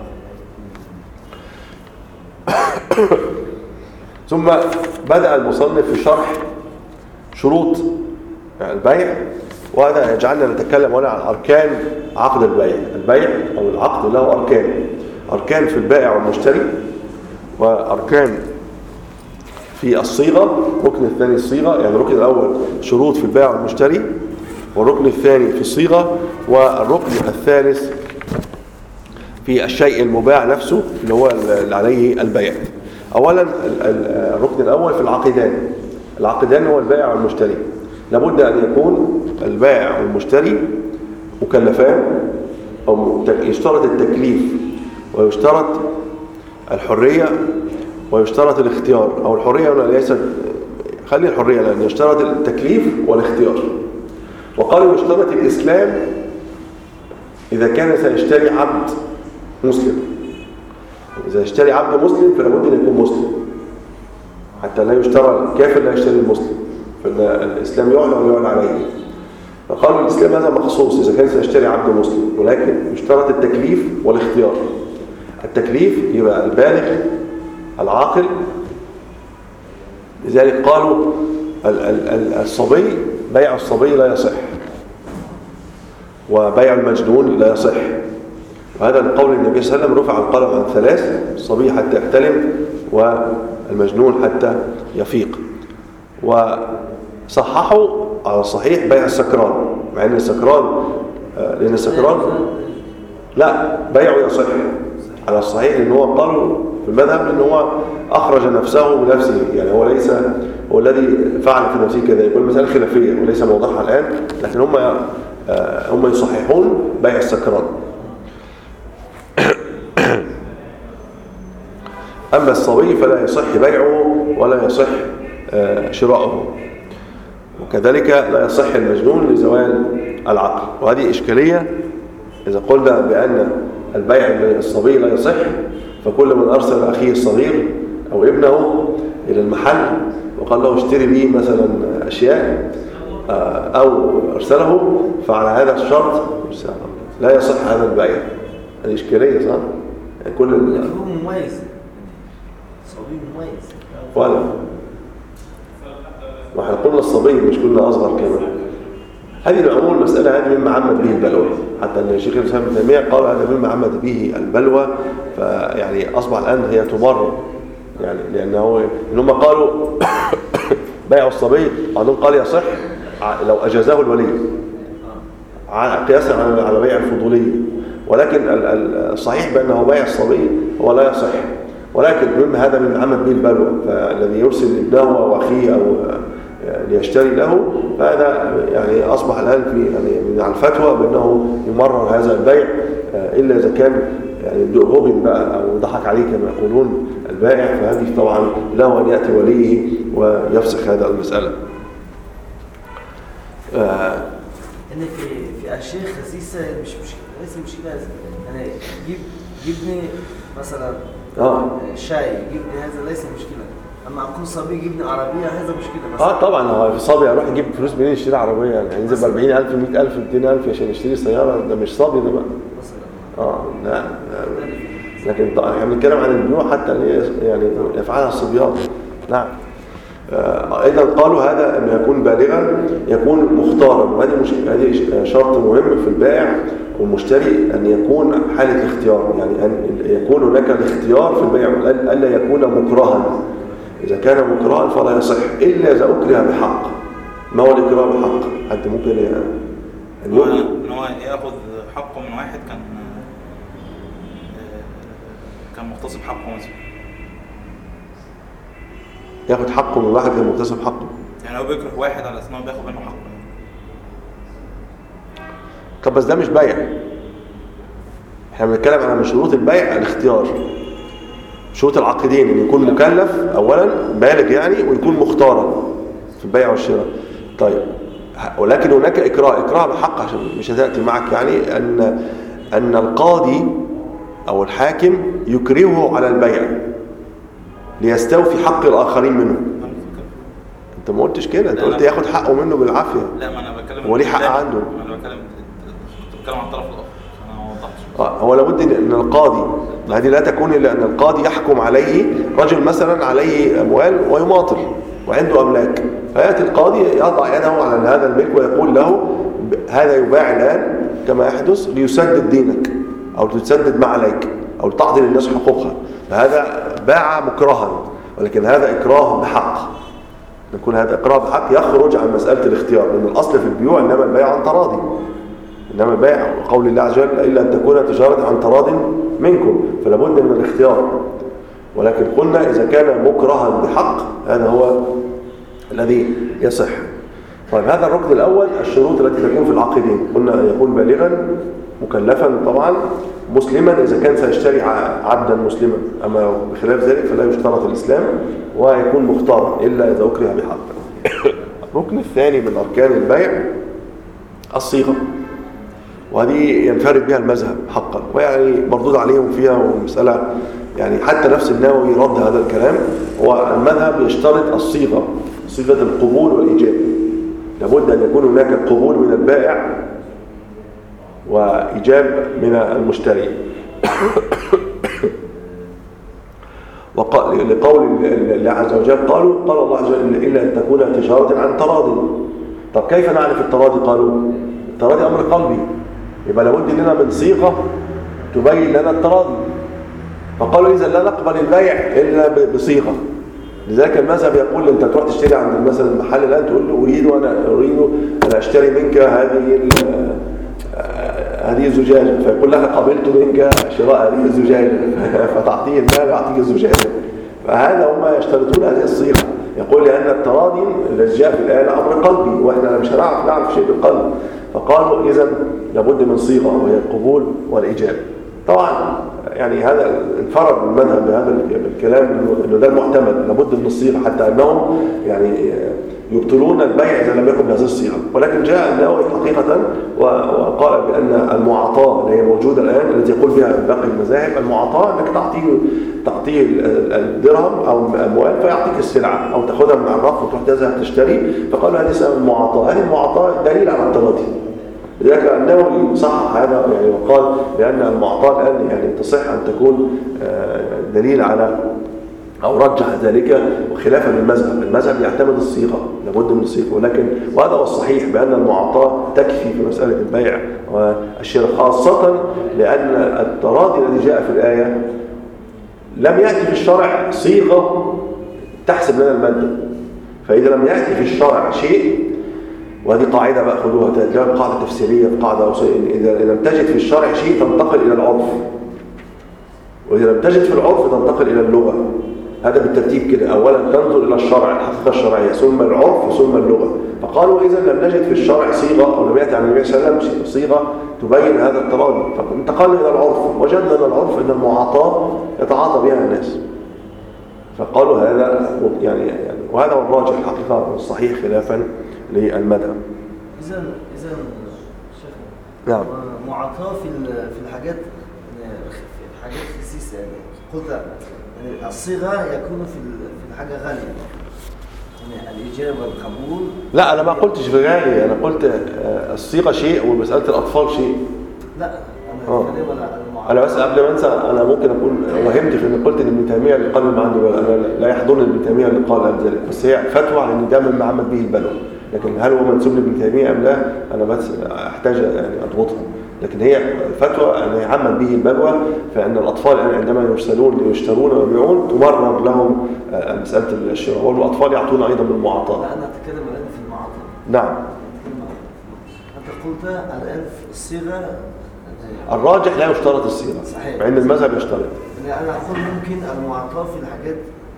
ثم بدأ المصنف في شرح شروط البيع، وهذا يجعلنا نتكلم هنا عن أركان عقد البيع. البيع أو العقد له أركان، أركان في البائع والمشتري، وأركان في الصيغة. الركن الثاني الصيغة، يعني الركن الأول شروط في البائع والمشتري، والركن الثاني في الصيغة، والركن الثالث في الشيء المباع نفسه اللي هو اللي عليه البيع. أولا الركن الأول في العقدان. العقدان هو البائع والمشتري، لابد أن يكون البائع والمشتري مكلفان، أو يشترط التكليف ويشترط الحرية ويشترط الاختيار، أو الحرية ولا ليس، خلي الحرية، لأن يشترط التكليف والاختيار. وقالوا يشترط الإسلام إذا كان سيشتري عبد مسلم. إذا يشتري عبد مسلم فلا بد أن يكون مسلم، حتى لا يشترى الكافر لا يشتري المسلم، فالإسلام يعلى ويعلى عليه. فقالوا الإسلام هذا مخصوص إذا كان سيشتري عبد مسلم، ولكن يشترط التكليف والاختيار. التكليف يبقى البالغ العاقل، لذلك قالوا الصبي بيع الصبي لا يصح، وبيع المجنون لا يصح. وهذا القول النبي صلى الله عليه وسلم رفع القلم عن ثلاث: الصبي حتى يحتلم، والمجنون حتى يفيق. وصححوا على الصحيح بيع السكران، مع ان السكران لان السكران لا بيعه يصح على الصحيح، لان هو قالوا في المذهب ان هو اخرج نفسه بنفسه، يعني هو ليس هو الذي فعل في نفسه كذا. يقول المسألة خلافية وليس موضحها الآن، لكن هم هم يصححون بيع السكران. أما الصبي فلا يصح بيعه ولا يصح شراؤه، وكذلك لا يصح المجنون لزوال العقل. وهذه إشكالية. إذا قلنا بأن البيع الصبي لا يصح، فكل من أرسل أخيه الصغير أو ابنه إلى المحل وقال له اشتري لي مثلا أشياء أو أرسله، فعلى هذا الشرط لا يصح هذا البيع. هذه إشكالية، صح؟ يعني كل هو مميز، صبي مميز ولا واحنا قلنا الصبي مش كنا أصغر كمان. هذه العموم المسألة هذه مما عمد به البلوى، حتى أن الشيخ الإسلام ابن تيمية قال هذا مما عمد به البلوى، فيعني أصبح الآن هي تبرر، يعني لأنه إن هم قالوا بيع الصبي، بعضهم قال يصح لو أجازه الولي قياسا على بيع الفضولية، ولكن الصحيح بأنه بيع الصبي هو لا يصح. ولكن مما هذا من عمد به البلوى، فالذي يرسل ابنه أو أخيه أو ليشتري له، فهذا يعني أصبح الآن في يعني من الفتوى بأنه يمرر هذا البيع، إلا إذا كان يعني غبن بقى أو ضحك عليه كما يقولون البائع، فهذه طبعا له أن يأتي وليه ويفسخ هذا المسألة. آه إن في في أشياء خسيسة مش مشكلة، ليس مشكلة. يعني جيب جبني مثلا آه شاي، جبني هذا ليس مشكلة. أما أكون صبي جبني عربية هذا مشكلة مثلا. اه طبعا هو في صبي يروح يجيب فلوس منين يشتري عربية؟ يعني هينزل ب أربعين ألف مئة ألف مئتين ألف عشان يشتري سيارة، ده مش صبي ده بقى. اه لا, لا. لكن احنا بنتكلم عن البيوع حتى يعني يفعلها الصبيان. نعم. آه ايضا قالوا هذا ان يكون بالغا، يكون مختارا، وهذه مش هذه شرط مهم في البائع والمشتري، ان يكون حالة الاختيار، يعني ان يكون هناك الاختيار في البيع، الا يكون مكرها. إذا كان مكرها فلا يصح إلا إذا أكره بحق. ما هو الإكراه بحق؟ حتى ممكن أن هو يأخذ حقه من واحد كان كان مغتصب حقه مثلا، يأخذ حقه من واحد كان مغتصب حقه، يعني هو بيكره واحد على أساس إنه بياخد منه حقه. طب بس ده مش بيع، احنا بنتكلم عن شروط البيع الاختيار. شروط العقدين ان يكون مكلف اولا بالغ يعني، ويكون مختارا في البيع والشراء. طيب ولكن هناك اكراه، اكراه بحق عشان مش هتاتي معك، يعني ان ان القاضي او الحاكم يكرهه على البيع، ليستوفي حق الآخرين منه. انت ما قلتش كده، انت قلت ياخد حقه منه بالعافية. لا ما انا بتكلم هو ليه حق عنده؟ انا بتكلم كنت بتكلم عن الطرف الاخر، انا ما وضحتش. آه هو لابد ان القاضي، هذه لا تكون الا ان القاضي يحكم عليه رجل مثلا عليه اموال ويماطل وعنده املاك، فياتي القاضي يضع يده على هذا الملك ويقول له هذا يباع الان كما يحدث ليسدد دينك او تسدد ما عليك او تعطي للناس حقوقها، فهذا باع مكرها، ولكن هذا اكراه بحق. نقول هذا اكراه بحق يخرج عن مساله الاختيار، لان الاصل في البيوع انما البيع عن تراضي، انما البيع قول الله عز وجل الا ان تكون تجاره عن تراض منكم، فلا بد من الاختيار. ولكن قلنا اذا كان مكرها بحق هذا هو الذي يصح. طيب هذا الركن الاول، الشروط التي تكون في العقدين. قلنا يكون بالغا مكلفا طبعا مسلما اذا كان سيشتري عبدا مسلما، اما بخلاف ذلك فلا يشترط الاسلام، ويكون مختارا الا اذا اكره بحق. الركن الثاني من اركان البيع الصيغه، وهذه ينفرد بها المذهب حقا، ويعني مردود عليهم فيها، ومسألة يعني حتى نفس النووي رد هذا الكلام. هو المذهب يشترط الصيغة، صيغة القبول والإيجاب، لابد أن يكون هناك قبول من البائع وإيجاب من المشتري. وقال لقول الله عز وجل قالوا قال الله عز وجل إلا أن تكون تجارة عن تراض. طب كيف نعرف التراضي؟ قالوا التراضي أمر قلبي، يبقى لابد لنا من صيغة تبين لنا التراضي. فقالوا إذا لا نقبل البيع إلا بصيغة. لذلك المذهب يقول أنت تروح تشتري عند مثلا المحل الآن تقول له أريد أنا أريد أن أشتري منك هذه هذه الزجاجة، فيقول لك قبلت منك شراء هذه الزجاجة، فتعطيه المال ويعطيك الزجاجة. فهذا هم يشترطون هذه الصيغة. يقول لأن التراضي الذي جاء في الآية أمر قلبي، وإحنا مش هنعرف نعرف شيء بالقلب. فقالوا إذن لابد من صيغة وهي القبول والإيجاب. طبعا يعني هذا انفرد المذهب بهذا الكلام انه ده المعتمد، لابد من الصيغه، حتى انهم يعني يبطلون البيع اذا لم يكن بهذه الصيغه. ولكن جاء النووي حقيقه وقال بان المعاطاه اللي هي موجوده الان التي يقول بها باقي المذاهب، المعاطاه انك تعطيه تعطيه الدرهم او اموال فيعطيك السلعه، او تاخذها من الرف وتروح تذهب تشتري، فقالوا هذه اسمها المعاطاه. هذه المعاطاه دليل على التراضي. لذلك النووي صحح هذا يعني، وقال بأن المعطاة الآن يعني تصح أن تكون دليل على أو رجح ذلك، وخلافا للمذهب. المذهب يعتمد الصيغة، لابد من الصيغة، ولكن وهذا هو الصحيح بأن المعطاة تكفي في مسألة البيع والشراء، خاصة لأن التراضي الذي جاء في الآية لم يأتي في الشرع صيغة تحسب لنا المادة. فإذا لم يأتي في الشرع شيء، وهذه قاعدة بقى خذوها، تلاقيها قاعدة تفسيرية في قاعدة أوصية، إذا لم تجد في الشرع شيء تنتقل إلى العرف، وإذا لم تجد في العرف تنتقل إلى اللغة. هذا بالترتيب كده، أولا تنظر إلى الشرع الحقيقة الشرعية، ثم العرف ثم اللغة. فقالوا إذا لم نجد في الشرع صيغة، أو لم يأتي عن النبي صلى الله عليه وسلم صيغة تبين هذا التراضي، فانتقلنا إلى العرف، وجدنا أن العرف أن المعاطاة يتعاطى بها الناس. فقالوا هذا يعني, يعني وهذا هو الراجح الحقيقة الصحيح خلافا للمذهب. إذا إذا شيخ نعم معاطاة في في الحاجات في حاجات خسيسة، يعني قلت يعني الصيغة يكون في في الحاجة غالية، يعني الإجابة والقبول. لا أنا ما قلتش بغالي، أنا قلت الصيغة شيء ومسألة الأطفال شيء. لا أنا آه. بتكلم على المعاطاة. أنا بس قبل ما أنسى، أنا ممكن أكون وهمت في إن قلت إن ابن تيمية اللي قال ما عنده بلوى، أنا لا يحضرني ابن تيمية اللي قال ذلك، بس هي فتوى على إن ده من عمد به البلوى. لكن هل هو منسوب لابن تيمية أم لا؟ أنا بس أحتاج يعني أضبطها. لكن هي فتوى أن يعمل به البلوى، فإن الأطفال عندما يرسلون ليشترون ويبيعون تمرر لهم مسألة الشراء، والأطفال يعطون أيضا من المعاطاة. لا أنا أتكلم الآن في المعاطاة. نعم. أنت قلت الآن في الصيغة الراجح لا يشترط الصيغة، صحيح، مع أن المذهب يشترط. يعني أنا أقول ممكن المعاطاة في الحاجات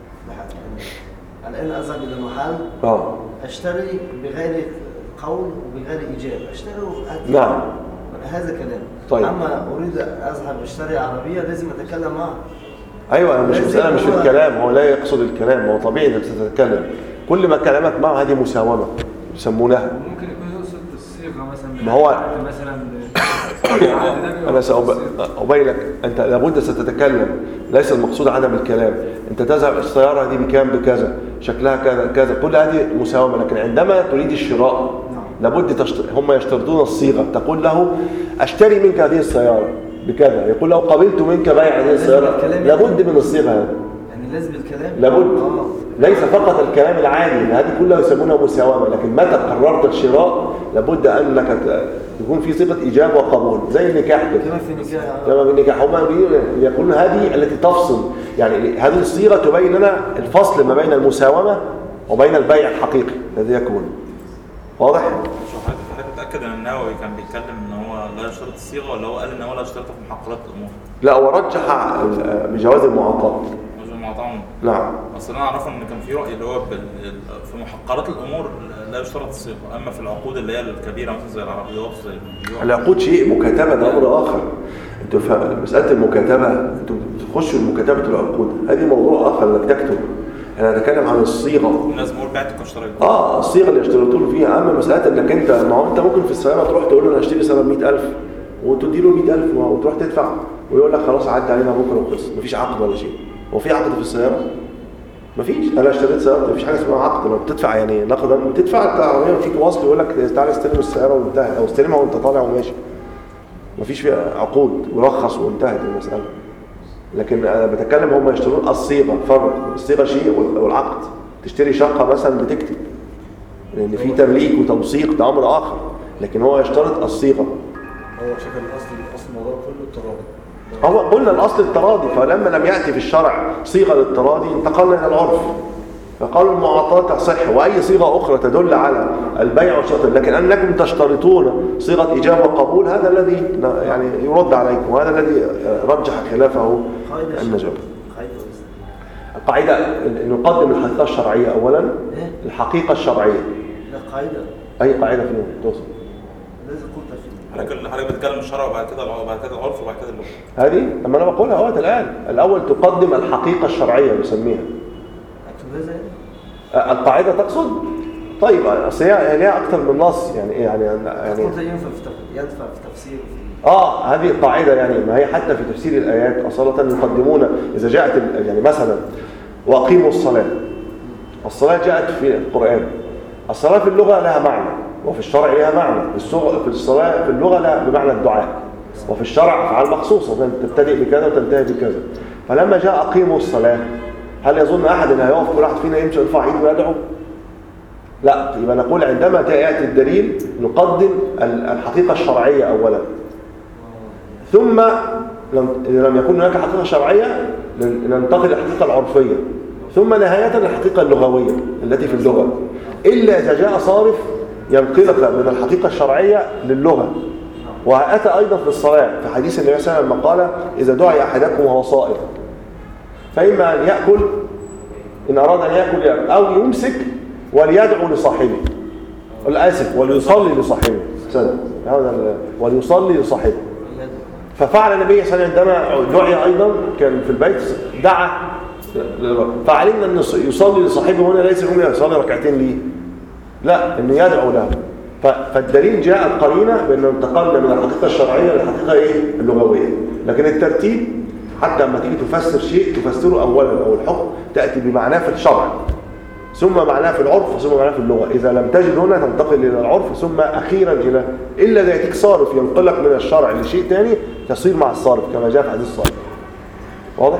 يعني الآن أذهب إلى المحل آه. أشتري بغير قول وبغير إيجاب، أشتري وأدفع. نعم هذا كلام. طيب. أما أريد أذهب أشتري عربية لازم أتكلم معه. أيوة، مش مسألة مش في الكلام، هو لا يقصد الكلام، هو طبيعي إنك تتكلم. كل ما كلامك معه هذه مساومة يسمونها. ممكن يكون يقصد الصيغة صيغه مثلا ما هو مثلا انا سأبين لك، انت لابد ستتكلم، ليس المقصود عدم الكلام. انت تذهب السياره دي بكام؟ بكذا، شكلها كذا كذا، كل هذه مساومه. لكن عندما تريد الشراء لابد تشت... هم يشترطون الصيغه. تقول له اشتري منك هذه السياره بكذا، يقول له قبلت منك بيع هذه السياره، لابد من الصيغه هذه، يعني لازم الكلام لابد، ليس فقط الكلام العادي، هذه كلها يسمونها مساومه. لكن متى قررت الشراء لابد انك يكون في صيغه ايجاب وقبول، زي النكاح كده. كما في النكاح كما في النكاح هم يقولون هذه التي تفصل، يعني هذه الصيغه تبين لنا الفصل ما بين المساومه وبين البيع الحقيقي الذي يكون واضح. حضرتك متاكد ان النووي كان بيتكلم ان هو لا يشترط الصيغه، ولا هو قال ان هو لا يشترط في محققات الامور؟ لا، هو رجح بجواز المعاطاه. المعطاهم. نعم. اصل انا اعرفه ان كان في راي اللي هو في محقرات الامور لا يشترط الصيغه، اما في العقود اللي هي الكبيره مثلا زي العربيات زي البيوع. العقود شيء، مكاتبه ده امر اخر. انتوا مساله المكاتبه، انتوا بتخشوا مكاتبه العقود، هذه موضوع اخر انك تكتب. انا اتكلم عن الصيغه. الناس بتقول بعتك واشتريت. اه الصيغه اللي يشترطوا فيها. اما مساله انك انت، ما هو انت ممكن في السياره تروح تقول له انا هشتري سياره ب مئة ألف وتدي له مئة ألف وتروح تدفع ويقول لك خلاص عدى علينا بكره وخلص، مفيش عقد ولا شيء. هو في عقد في السياره؟ مفيش. انا اشتريت سياره، مفيش حاجه اسمها عقد. لما بتدفع يعني نقدا بتدفع العربيه وتيجي وصل يقول لك تعالى استلم السياره وانتهت، او استلمها وانت طالع وماشي. مفيش فيها عقود، ورخص وانتهت المساله. لكن انا بتكلم هم يشترون الصيغه، فرق الصيغه شيء والعقد. تشتري شقه مثلا بتكتب لان في تمليك وتوثيق، ده امر اخر. لكن هو يشترط الصيغه. هو شايف الاصل الاصل الموضوع كله التراضي. هو قلنا الاصل التراضي، فلما لم ياتي في الشرع صيغه للتراضي انتقلنا الى العرف، فقالوا المعاطاه تصح، واي صيغه اخرى تدل على البيع والشراء. لكن انكم تشترطون صيغه ايجاب وقبول، هذا الذي يعني يرد عليكم، وهذا الذي رجح خلافه النجوى. القاعده نقدم الحقيقه الشرعيه اولا. الحقيقه الشرعيه. لا قاعده. اي قاعده فيهم توصل؟ لازم قلت فيه. حضرتك حضرتك بتتكلم الشرع وبعد كده وبعد كده العرف وبعد كده اللغه. هذه لما انا بقولها اهوت الان، الاول تقدم الحقيقه الشرعيه بنسميها. اكتبها زي القاعده تقصد؟ طيب اصل هي ليها اكثر من نص، يعني ايه يعني يعني قلت ينفع في ينفع في تفسير. اه هذه القاعده يعني، ما هي حتى في تفسير الايات اصاله يقدمون اذا جاءت يعني مثلا واقيموا الصلاه. الصلاه جاءت في القران. الصلاه في اللغه لها معنى، وفي الشرع لها معنى. في الصلاه في اللغه لها بمعنى الدعاء، وفي الشرع افعال مخصوصه تبتدئ بكذا وتنتهي بكذا. فلما جاء اقيموا الصلاه، هل يظن احد ان هيقف كل واحد فينا يمشي يرفع ايده ويدعو؟ لا. يبقى نقول عندما ياتي الدليل نقدم الحقيقه الشرعيه اولا، ثم اذا لم يكن هناك حقيقه شرعيه ننتقل للحقيقه العرفيه، ثم نهايه الحقيقه اللغويه التي في اللغه، الا اذا جاء صارف ينقلك من الحقيقه الشرعيه للغه. واتى ايضا في الصلاه في حديث النبي صلى الله عليه وسلم لما قال اذا دعي احدكم وهو صائم فاما ان ياكل ان اراد ان ياكل يأكل او يمسك وليدعو لصاحبه، الاسف وليصلي لصاحبه، هذا وليصلي لصاحبه. ففعل النبي صلى الله عليه وسلم عندما دعي ايضا كان في البيت دعا، فعلمنا ان يصلي لصاحبه هنا ليس هم يصلي ركعتين ليه، لا انه يدعو له. فالدليل جاء القرينه بان انتقلنا من الحقيقه الشرعيه للحقيقه ايه اللغويه. لكن الترتيب حتى لما تيجي تفسر شيء تفسره اولا، او الحكم تاتي بمعناه في الشرع ثم معناه في العرف ثم معناه في اللغه. اذا لم تجد هنا تنتقل الى العرف ثم اخيرا الى الا اذا ياتيك صارف ينقلك من الشرع لشيء ثاني تصير مع الصارف كما جاء في حديث الصارف. واضح؟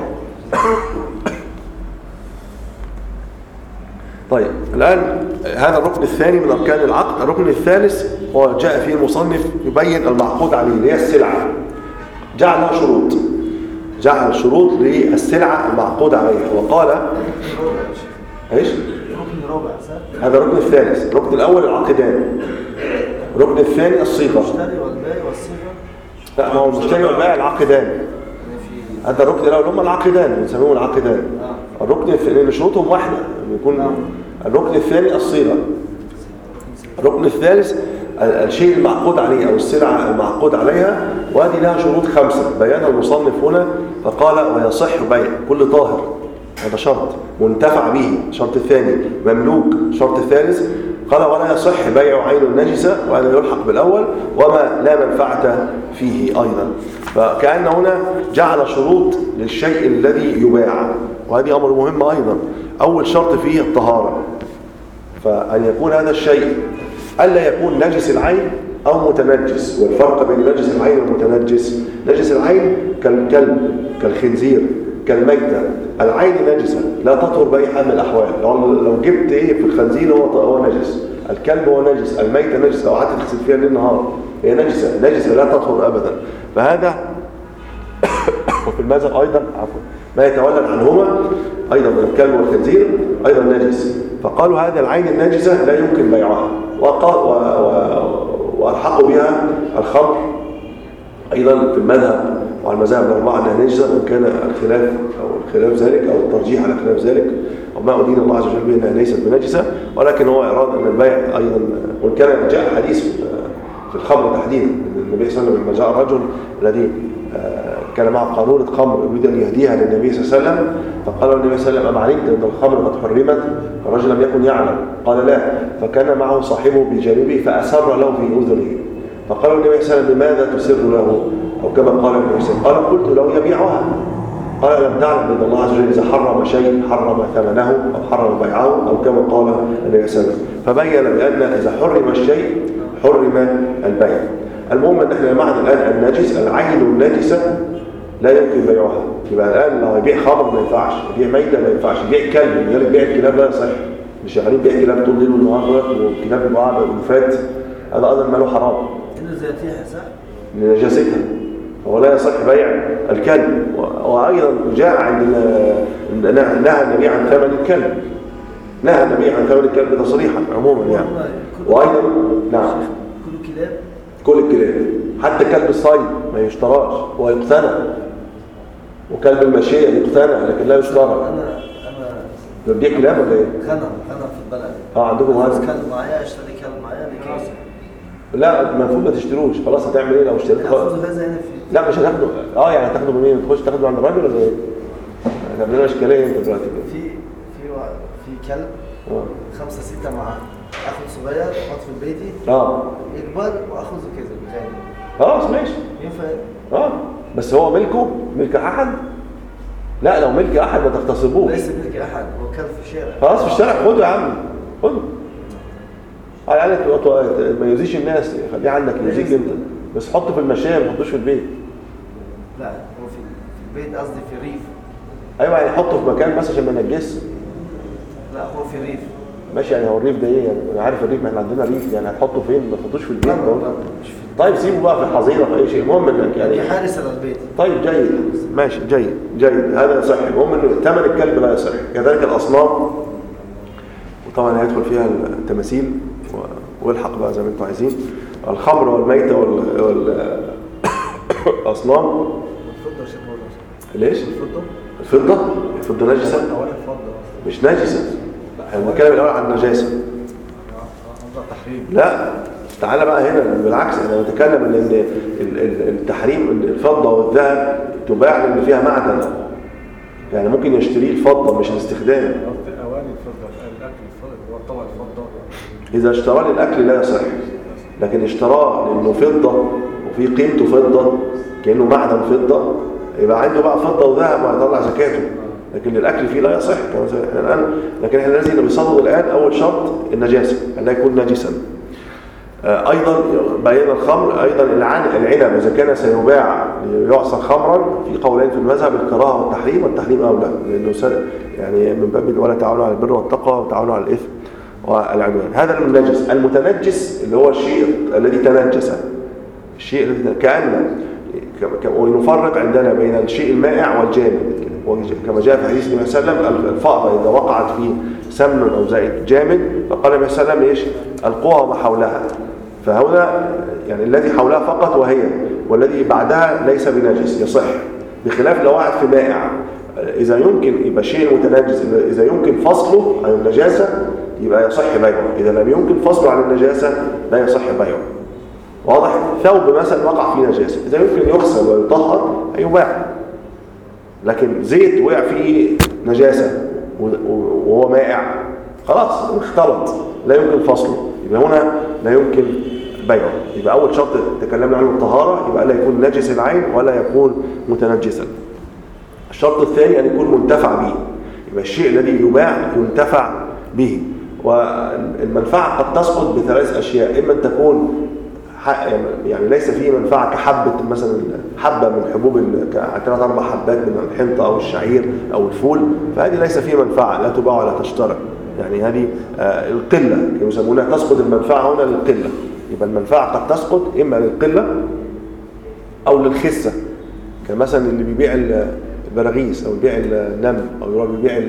طيب الآن هذا الركن الثاني من أركان العقد. الركن الثالث هو جاء فيه المصنف يبين المعقود عليه اللي هي السلعة. جعل لها شروط، جعل شروط للسلعة المعقود عليها وقال ايش؟ ركن رابع صح؟ هذا الركن الثالث. الركن الأول العقدان، الركن الثاني الصيغة. المشتري والبائع والصيغة. لا، ما هو المشتري والبائع العقدان. هذا الركن الأول هم العقدان بنسميهم العقدان. الركن الثاني شروطهم واحدة يكون. الركن الثاني الصيغة. الركن الثالث الشيء المعقود عليه أو السلعة المعقود عليها، وهذه لها شروط خمسة بيانها المصنف هنا فقال ويصح بيع كل طاهر، هذا شرط، منتفع به شرط الثاني، مملوك شرط الثالث، قال ولا يصح بيع عين النجسة، وهذا يلحق بالأول، وما لا منفعة فيه أيضا. فكأن هنا جعل شروط للشيء الذي يباع، وهذه أمر مهم أيضا. أول شرط فيه الطهارة، فأن يكون هذا الشيء ألا يكون نجس العين أو متنجس. والفرق بين نجس العين والمتنجس: نجس العين كالكلب، كالخنزير، كالميتة. العين نجسة لا تطهر بأي حال من الأحوال. لو جبت إيه في الخنزير هو هو نجس، الكلب هو نجس، الميتة نجسة، لو قعدت تغسل فيها ليل نهار هي نجسة نجسة لا تطهر أبدا. فهذا وفي المذهب أيضا عفوا ما يتولد عنهما أيضا من الكلب والخنزير أيضا نجس. فقالوا هذا العين النجسة لا يمكن بيعها، وألحقوا بها الخمر أيضا في المذهب وعلى المذاهب الأربعة أنها نجسة، وإن كان الخلاف أو الخلاف ذلك أو الترجيح على خلاف ذلك، وما أدين الله عز وجل به أنها ليست بنجسة، ولكن هو إراد أن البيع أيضا. وإن كان جاء حديث في الخمر تحديدا النبي صلى الله عليه وسلم لما جاء الرجل الذي كان معه قارورة خمر يريد أن يهديها للنبي صلى الله عليه وسلم، فقال النبي صلى الله عليه وسلم: أما علمت أن الخمر قد حرمت؟ فالرجل لم يكن يعلم، قال: لا. فكان معه صاحبه بجانبه فأسر له في أذنه، فقال النبي صلى الله عليه وسلم: لماذا تسر له؟ أو كما قال النبي صلى الله عليه وسلم، قال: قلت له يبيعها. قال: لم تعلم أن الله عز وجل إذا حرم شيء حرم ثمنه أو حرم بيعه، أو كما قال النبي صلى الله عليه وسلم. فبين بأن إذا حرم الشيء حرم البيع. المهم ان احنا معنا الان النجس، العين النجسه لا يمكن بيعها. يبقى الان لو يبيع خمر ما ينفعش، يبيع ميته ما ينفعش، يبيع كلب، يقول بيع الكلاب لا يصح. مش شغالين بيع كلاب طول الليل والنهار والكلاب بعض والفات، هذا ايضا ماله حرام. انه ذاتيها صح؟ لنجاستها، هو لا يصح بيع الكلب. وايضا جاء عندنا نهى النبي عن ثمن الكلب، نهى النبي عن ثمن الكلب تصريحا عموما يعني. وايضا نعم كل كلاب كل الكلاب، حتى كلب الصيد ما يشتراش، هو يقتنى، وكلب المشية يقتنى لكن لا يشترى. انا انا بدي كلاب ولا ايه؟ غنم غنم في البلد. اه عندكم هذا هذا؟ كلب معايا، اشتري كلب معايا لكي لا المفروض ما تشتروش، خلاص هتعمل ايه لو اشتريت؟ ناخذ هذا هنا في لا مش هتاخده. اه يعني هتاخده منين؟ تخش تاخده عند الراجل ولا ايه؟ هتعمل لنا اشكاليه انت دلوقتي كده. في في وا- في كلب اه خمسة ستة معاه، اخذ صغير احط في بيتي اه يكبر واخذه كذا غالي. خلاص ماشي. ينفع؟ اه بس هو ملكه ملك احد؟ لا لو ملك احد ما تغتصبوش. ليس ملك احد، هو كلب في الشارع. خلاص في الشارع خده يا عم، خده. على الاقل ما يؤذيش الناس، خليه عندك يؤذيك انت، بس حطه في المشاية ما تحطوش في البيت. لا هو في في البيت، قصدي في الريف. ايوه يعني حطه في مكان بس عشان ما ينجسش. لا هو في الريف. ماشي يعني هو الريف ده ايه يعني؟ انا عارف الريف، ما احنا عندنا ريف يعني، هتحطه فين؟ ما تحطوش في البيت. لا بقول. لا مش في طيب سيبه بقى في الحظيره في اي شيء، المهم انك يعني يعني حارس على البيت. طيب جيد ماشي جيد جيد هذا صحيح. المهم انه ثمن الكلب لا يصح. كذلك الاصنام، وطبعا هيدخل فيها التماثيل والحق بقى زي ما انتم عايزين، الخمر والميته وال وال- الاصنام. الفضة شيء ولا ليش؟ الفضة؟ الفضه الفضه نجسه؟ أولا الفضة مش نجسه، احنا بنتكلم الاول عن النجاسه. أفضل تحريم. لا تعالى بقى هنا، بالعكس احنا بنتكلم ان ال- ال- ال- التحريم ان الفضه والذهب تباع لان فيها معدن، يعني ممكن يشتريه الفضه مش الاستخدام. قصدي أواني الفضة، الأكل الفضة، هو طبق الفضة. اذا اشتراه للاكل لا يصح، لكن اشتراه لانه فضه وفي قيمته فضه كانه معدن فضه، يبقى عنده بقى فضه وذهب وهيطلع زكاته، لكن للاكل فيه لا يصح كما زي احنا الان. لكن احنا الذي بيصدد الان اول شرط النجاسه، ان لا يكون نجسا. آه، ايضا بين الخمر ايضا العن- العنب اذا كان سيباع ليعصر خمرا، في قولين في المذهب: الكراهه والتحريم، والتحريم اولى لانه سل- يعني من باب ولا تعاونوا على البر والتقوى وتعاونوا على الاثم والعدوان. هذا النجس. المتنجس اللي هو الشيء الذي تنجس، الشيء الذي كأن ونفرق عندنا بين الشيء المائع والجامد، كما جاء في حديث النبي صلى الله عليه وسلم: الفأرة إذا وقعت في سمن أو زيت جامد، فقال النبي صلى الله عليه وسلم: إيش؟ ألقوها وما حولها. فهنا يعني الذي حولها فقط وهي، والذي بعدها ليس بنجس يصح، بخلاف لو وقعت في مائع. إذا يمكن يبقى شيء متنجس، إذا يمكن فصله عن النجاسة يبقى يصح بيعه، إذا لم يمكن فصله عن النجاسة لا يصح بيعه. واضح؟ ثوب مثلا وقع فيه نجاسة، إذا يمكن يغسل ويطهر هيباع، لكن زيت وقع فيه نجاسة وهو مائع خلاص اختلط لا يمكن فصله، يبقى هنا لا يمكن بيعه. يبقى أول شرط تكلمنا عنه الطهارة، يبقى لا يكون نجس العين ولا يكون متنجسا. الشرط الثاني أن يكون منتفع به، يبقى الشيء الذي يباع ينتفع به. والمنفعة قد تسقط بثلاث أشياء، إما أن تكون يعني ليس فيه منفعة كحبة مثلا حبة من حبوب ثلاث أربع حبات من الحنطة أو الشعير أو الفول، فهذه ليس فيه منفعة لا تباع ولا تشترى، يعني هذه القلة كما يسمونها، تسقط المنفعة هنا للقلة. يبقى المنفعة قد تسقط إما للقلة أو للخسة، كمثلا اللي بيبيع البراغيث أو بيبيع النمل أو بيبيع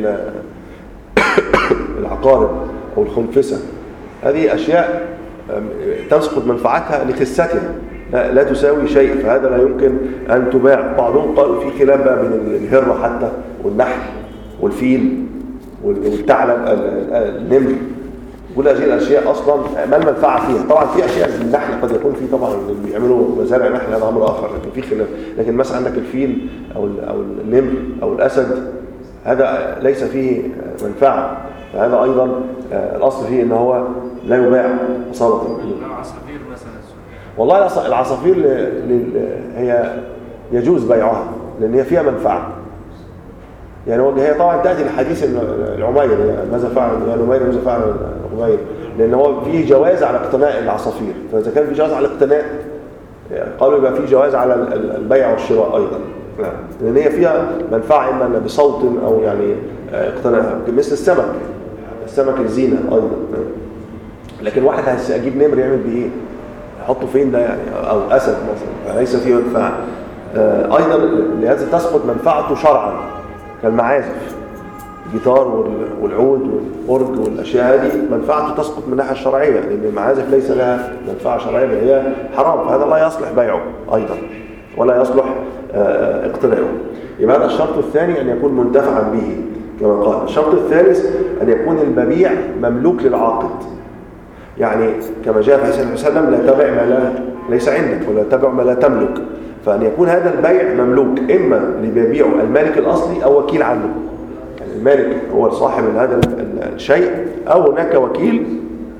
العقارب أو الخنفسة، هذه أشياء تسقط منفعتها لخستها، لا, لا تساوي شيء، فهذا لا يمكن أن تباع. بعضهم قالوا في خلاف بقى بين الهرة حتى والنحل والفيل والثعلب النمر، كل هذه الأشياء أصلا ما المنفعة فيها؟ طبعا في أشياء النحل قد يكون فيه طبعا اللي بيعملوا مزارع نحل هذا أمر آخر، لكن في خلاف. لكن مثلا عندك الفيل أو أو النمر أو الأسد، هذا ليس فيه منفعة، فهذا أيضا الأصل فيه إن هو لا يباع أصالة. العصافير مثلا، والله العصافير هي يجوز بيعها لأن هي فيها منفعة. يعني هي طبعا تأتي الحديث العمير ماذا فعل يا نمير ماذا فعل عمير، لأن هو فيه جواز على اقتناء العصافير، فإذا كان في جواز على الاقتناء قالوا يبقى فيه جواز على البيع والشراء أيضا، لأن هي فيها منفعة إما بصوت أو يعني اقتناءها، مثل السمك السمك الزينة أيضا. لكن واحد هيجيب نمر يعمل بإيه؟ يحطه فين ده يعني؟ أو أسد مثلا، ليس فيه منفعة. أيضا لهذا تسقط منفعته شرعا كالمعازف، الجيتار والعود والأورج والأشياء هذه منفعته تسقط من الناحية الشرعية، لأن المعازف ليس لها منفعة شرعية بل هي حرام، فهذا لا يصلح بيعه أيضا ولا يصلح اقتناعه. يبقى هذا الشرط الثاني أن يكون منتفعا به كما قال. الشرط الثالث أن يكون المبيع مملوك للعاقد، يعني كما جاء في حديث النبي صلى الله عليه وسلم لا تبع ما لا ليس عندك ولا تبع ما لا تملك، فأن يكون هذا البيع مملوك إما اللي بيبيعه المالك الأصلي أو وكيل عنه، يعني المالك هو صاحب هذا الشيء أو هناك وكيل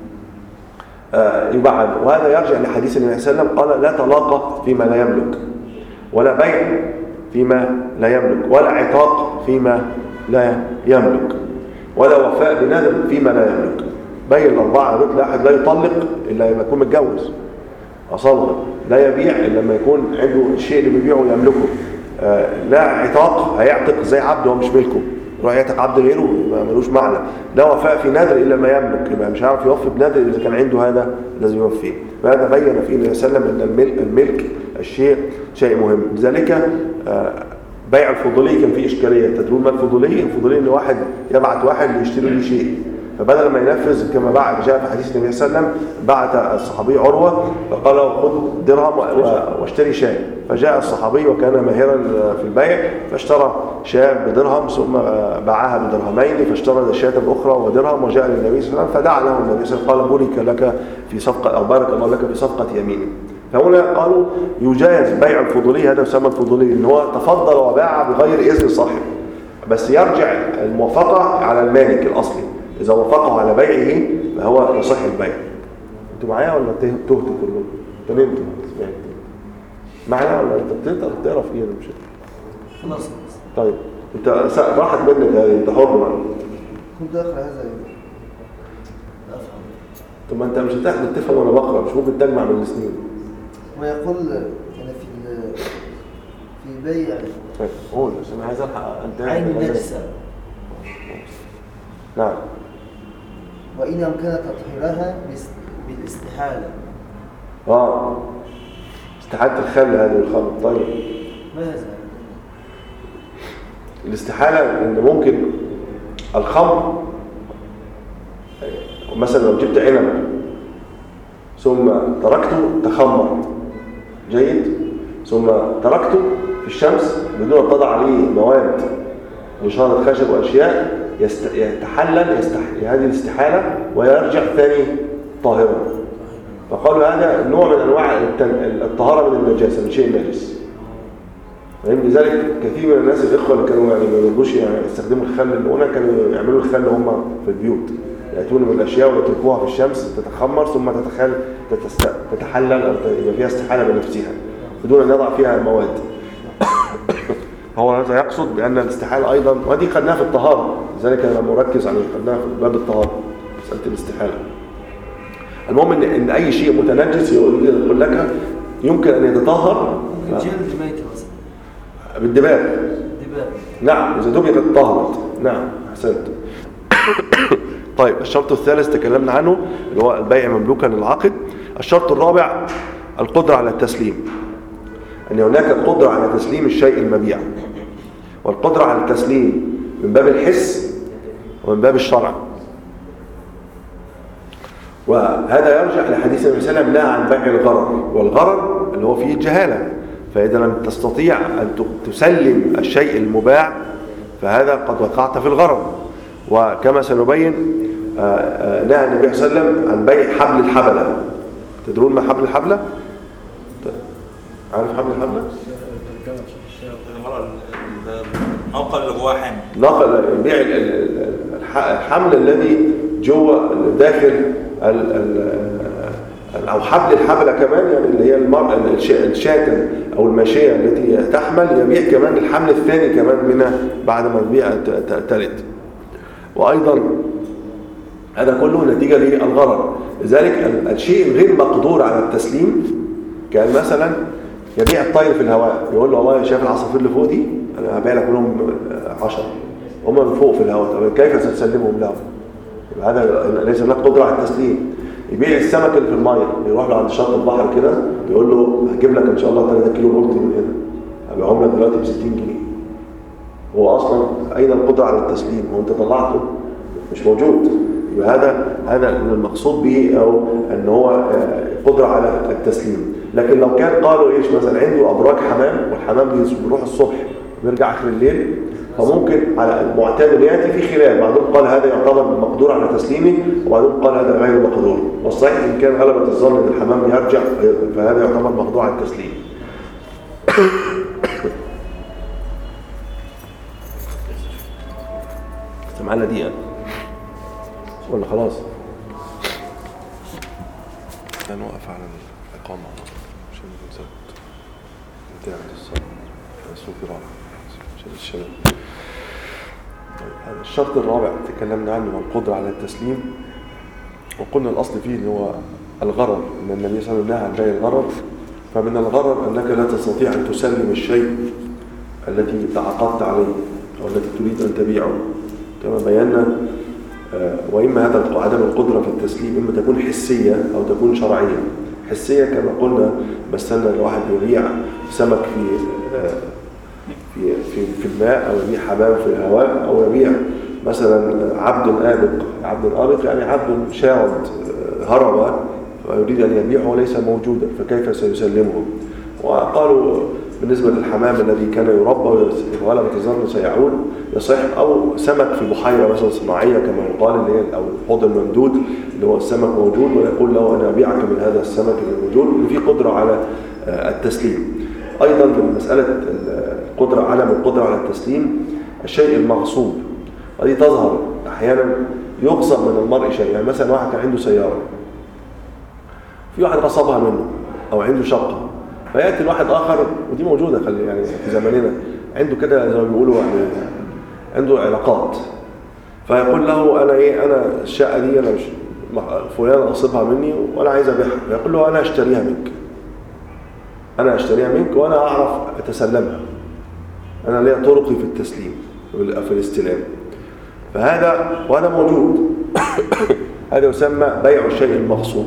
يباع عنه. وهذا يرجع لحديث النبي صلى الله عليه وسلم قال لا طلاق فيما لا يملك، ولا بيع فيما لا يملك، ولا عتاق فيما لا يملك، ولا وفاء بنذر فيما لا يملك. بين الأربعة يقول لا أحد لا يطلق إلا لما يكون متجوز أصلا، لا يبيع إلا لما يكون عنده الشيء اللي بيبيعه يملكه، آه لا عتاق هيعتق زي عبد هو مش ملكه، يروح يعتق عبد غيره ما ملوش معنى. لا وفاء في نذر إلا ما يملك، يبقى مش عارف يوفي بنذر إذا كان عنده هذا لازم يوفيه. فهذا بين فيه النبي صلى الله عليه وسلم أن الملك, الملك الشيء شيء مهم. لذلك آه بيع الفضولية كان فيه إشكالية. تدرون ما الفضولية؟ الفضولية إن واحد يبعت واحد ليشتري له شيء، فبدل ما ينفذ كما بعد جاء في حديث النبي صلى الله عليه وسلم بعت الصحابي عروة فقال له خذ درهم واشتري شاة، فجاء الصحابي وكان ماهرا في البيع فاشترى شاة بدرهم ثم باعها بدرهمين فاشترى شاة أخرى ودرهم وجاء للنبي صلى الله عليه وسلم فدعا له النبي صلى الله عليه وسلم قال بارك لك في صفقة أو بارك الله لك في صفقة يمين. فهنا قالوا يجاز بيع الفضولي، هذا يسمى الفضولي ان هو تفضل وباع بغير إذن صاحب، بس يرجع الموافقة على المالك الأصلي، إذا وافقوا على بيعه فهو يصح البيع. أنتوا معايا ولا تهتوا كلهم؟ أنتوا نمتوا معايا ولا أنت بتقدر تقرا في إيه ولا مش؟ خلاص. طيب أنت راحت منك هذه، أنت حر بقى. كنت أقرأ هذا أفهم. طب ما أنت مش هتاخد تفهم وأنا بقرأ، مش ممكن تجمع بين الاثنين. ويقول أنا في في بيع. طيب قول عشان عايز ألحق أنت. عين النجسة. نعم. وإن أمكن تطهيرها بالاستحالة. آه استحالة الخل هذه الخمر. طيب ما هذا؟ الاستحالة إن ممكن الخمر مثلا لو جبت عنب ثم تركته تخمر جيد ثم تركته في الشمس بدون أن تضع عليه مواد نشارة الخشب وأشياء يست... يتحلل يستح... هذه الاستحالة ويرجع ثاني طاهرا، فقالوا هذا نوع من أنواع الطهارة من النجاسة من شيء نجس. لذلك كثير من الناس الإخوة اللي كانوا يعني ما يرضوش يعني يستخدموا الخل اللي هنا كانوا يعملوا الخل هم في البيوت يأتون من الأشياء ويتركوها في الشمس تتخمر ثم تتخل تتحلل أو يبقى فيها استحالة بنفسها بدون أن يضع فيها المواد. هو هذا يقصد بأن الاستحالة أيضا، ودي خدناها في الطهارة، لذلك أنا مركز عليه، خدناها في باب الطهارة مسألة الاستحالة. المهم إن, إن أي شيء متنجس يقول لك يمكن أن يتطهر الجلد ميتة مثلا بالدباغ. دباغ. نعم إذا دبغت طهرت. نعم أحسنت. طيب الشرط الثالث تكلمنا عنه اللي هو البيع مملوكا للعاقد. الشرط الرابع القدرة على التسليم، أن هناك قدرة على تسليم الشيء المبيع، والقدرة على التسليم من باب الحس ومن باب الشرع. وهذا يرجع لحديث النبي صلى الله عليه وسلم نهى عن بيع الغرر، والغرر اللي هو فيه الجهالة، فإذا لم تستطيع أن تسلم الشيء المباع فهذا قد وقعت في الغرر. وكما سنبين نهى النبي صلى الله عليه وسلم عن بيع حبل الحبلة. تدرون ما حبل الحبلة؟ عارف حبل الحبلة؟ الناقة اللي جواها حمل. ناقة بيع الحمل الذي جوه داخل ال ال أو حبل الحبلة كمان، يعني اللي هي المرأة الشاة أو الماشية التي تحمل، يبيع كمان الحمل الثاني كمان منها بعد ما تبيع تلت. وأيضا هذا كله نتيجة للغرر. لذلك الشيء غير مقدور على التسليم كان مثلا يبيع الطير في الهواء، يقول له والله شايف العصافير اللي فوق دي أنا هبيع لك منهم عشرة، هم من فوق في الهواء، طب كيف ستسلمهم له؟ هذا ليس هناك قدرة على التسليم. يبيع السمك اللي في المايه، يروح له عند شط البحر كده يقول له هجيب لك ان شاء الله ثلاثة كيلو بولتي من هنا، هبيعهم لك دلوقتي ب ستين جنيه. هو اصلا اين القدره على التسليم؟ هو انت طلعته مش موجود. يبقى هذا هذا المقصود به، او ان هو قدره على التسليم. لكن لو كان قالوا ايش مثلا عنده ابراج حمام، والحمام بيروح الصبح ويرجع اخر الليل، فممكن على المعتاد ياتي في خلاف، بعضهم قال هذا يعتبر مقدور على تسليمه، وبعضهم قال هذا غير مقدور. والصحيح ان كان غلبة الظن ان الحمام يرجع فهذا يعتبر مقدور على التسليم. سمعنا دقيقة ولا خلاص؟ هنوقف على الإقامة عشان نثبت انتهت الصلاة الصوت راح عشان الشباب. هذا الشرط الرابع تكلمنا عنه القدرة على التسليم، وقلنا الأصل فيه اللي هو الغرر، إن النبي صلى الله عليه وسلم نهى عن بيع الغرر. فمن الغرر أنك لا تستطيع أن تسلم الشيء الذي تعاقدت عليه أو الذي تريد أن تبيعه كما بينا. وإما هذا عدم القدرة في التسليم إما تكون حسية أو تكون شرعية. حسية كما قلنا مثلنا الواحد يبيع سمك في في في في الماء، أو يبيع حمام في الهواء، أو يبيع مثلا عبد آبق. عبد آبق يعني عبد شارد هرب ويريد أن يبيعه وليس موجودا، فكيف سيسلمه؟ وقالوا بالنسبة للحمام الذي كان يربى وغلبة الظن سيعود يصح، أو سمك في بحيرة مثلا صناعية كما يقال، اللي هي أو الحوض الممدود اللي هو السمك موجود، ويقول له أنا أبيعك من هذا السمك الموجود اللي فيه قدرة على التسليم. أيضا من مسألة القدرة عدم القدرة على التسليم الشيء المغصوب، هذه تظهر أحيانا يغصب من المرء شيء. يعني مثلا واحد كان عنده سيارة، في واحد غصبها منه أو عنده شقة، فيأتي الواحد آخر، ودي موجودة خلي يعني في زماننا، عنده كده زي ما بيقولوا يعني عنده علاقات، فيقول له أنا إيه أنا الشقة دي أنا مش فلان غصبها مني وأنا عايز أبيعها، فيقول له أنا أشتريها منك، أنا أشتريها منك وأنا أعرف أتسلمها، أنا ليا طرقي في التسليم في الاستلام. فهذا وهذا موجود. هذا يسمى بيع الشيء المغصوب.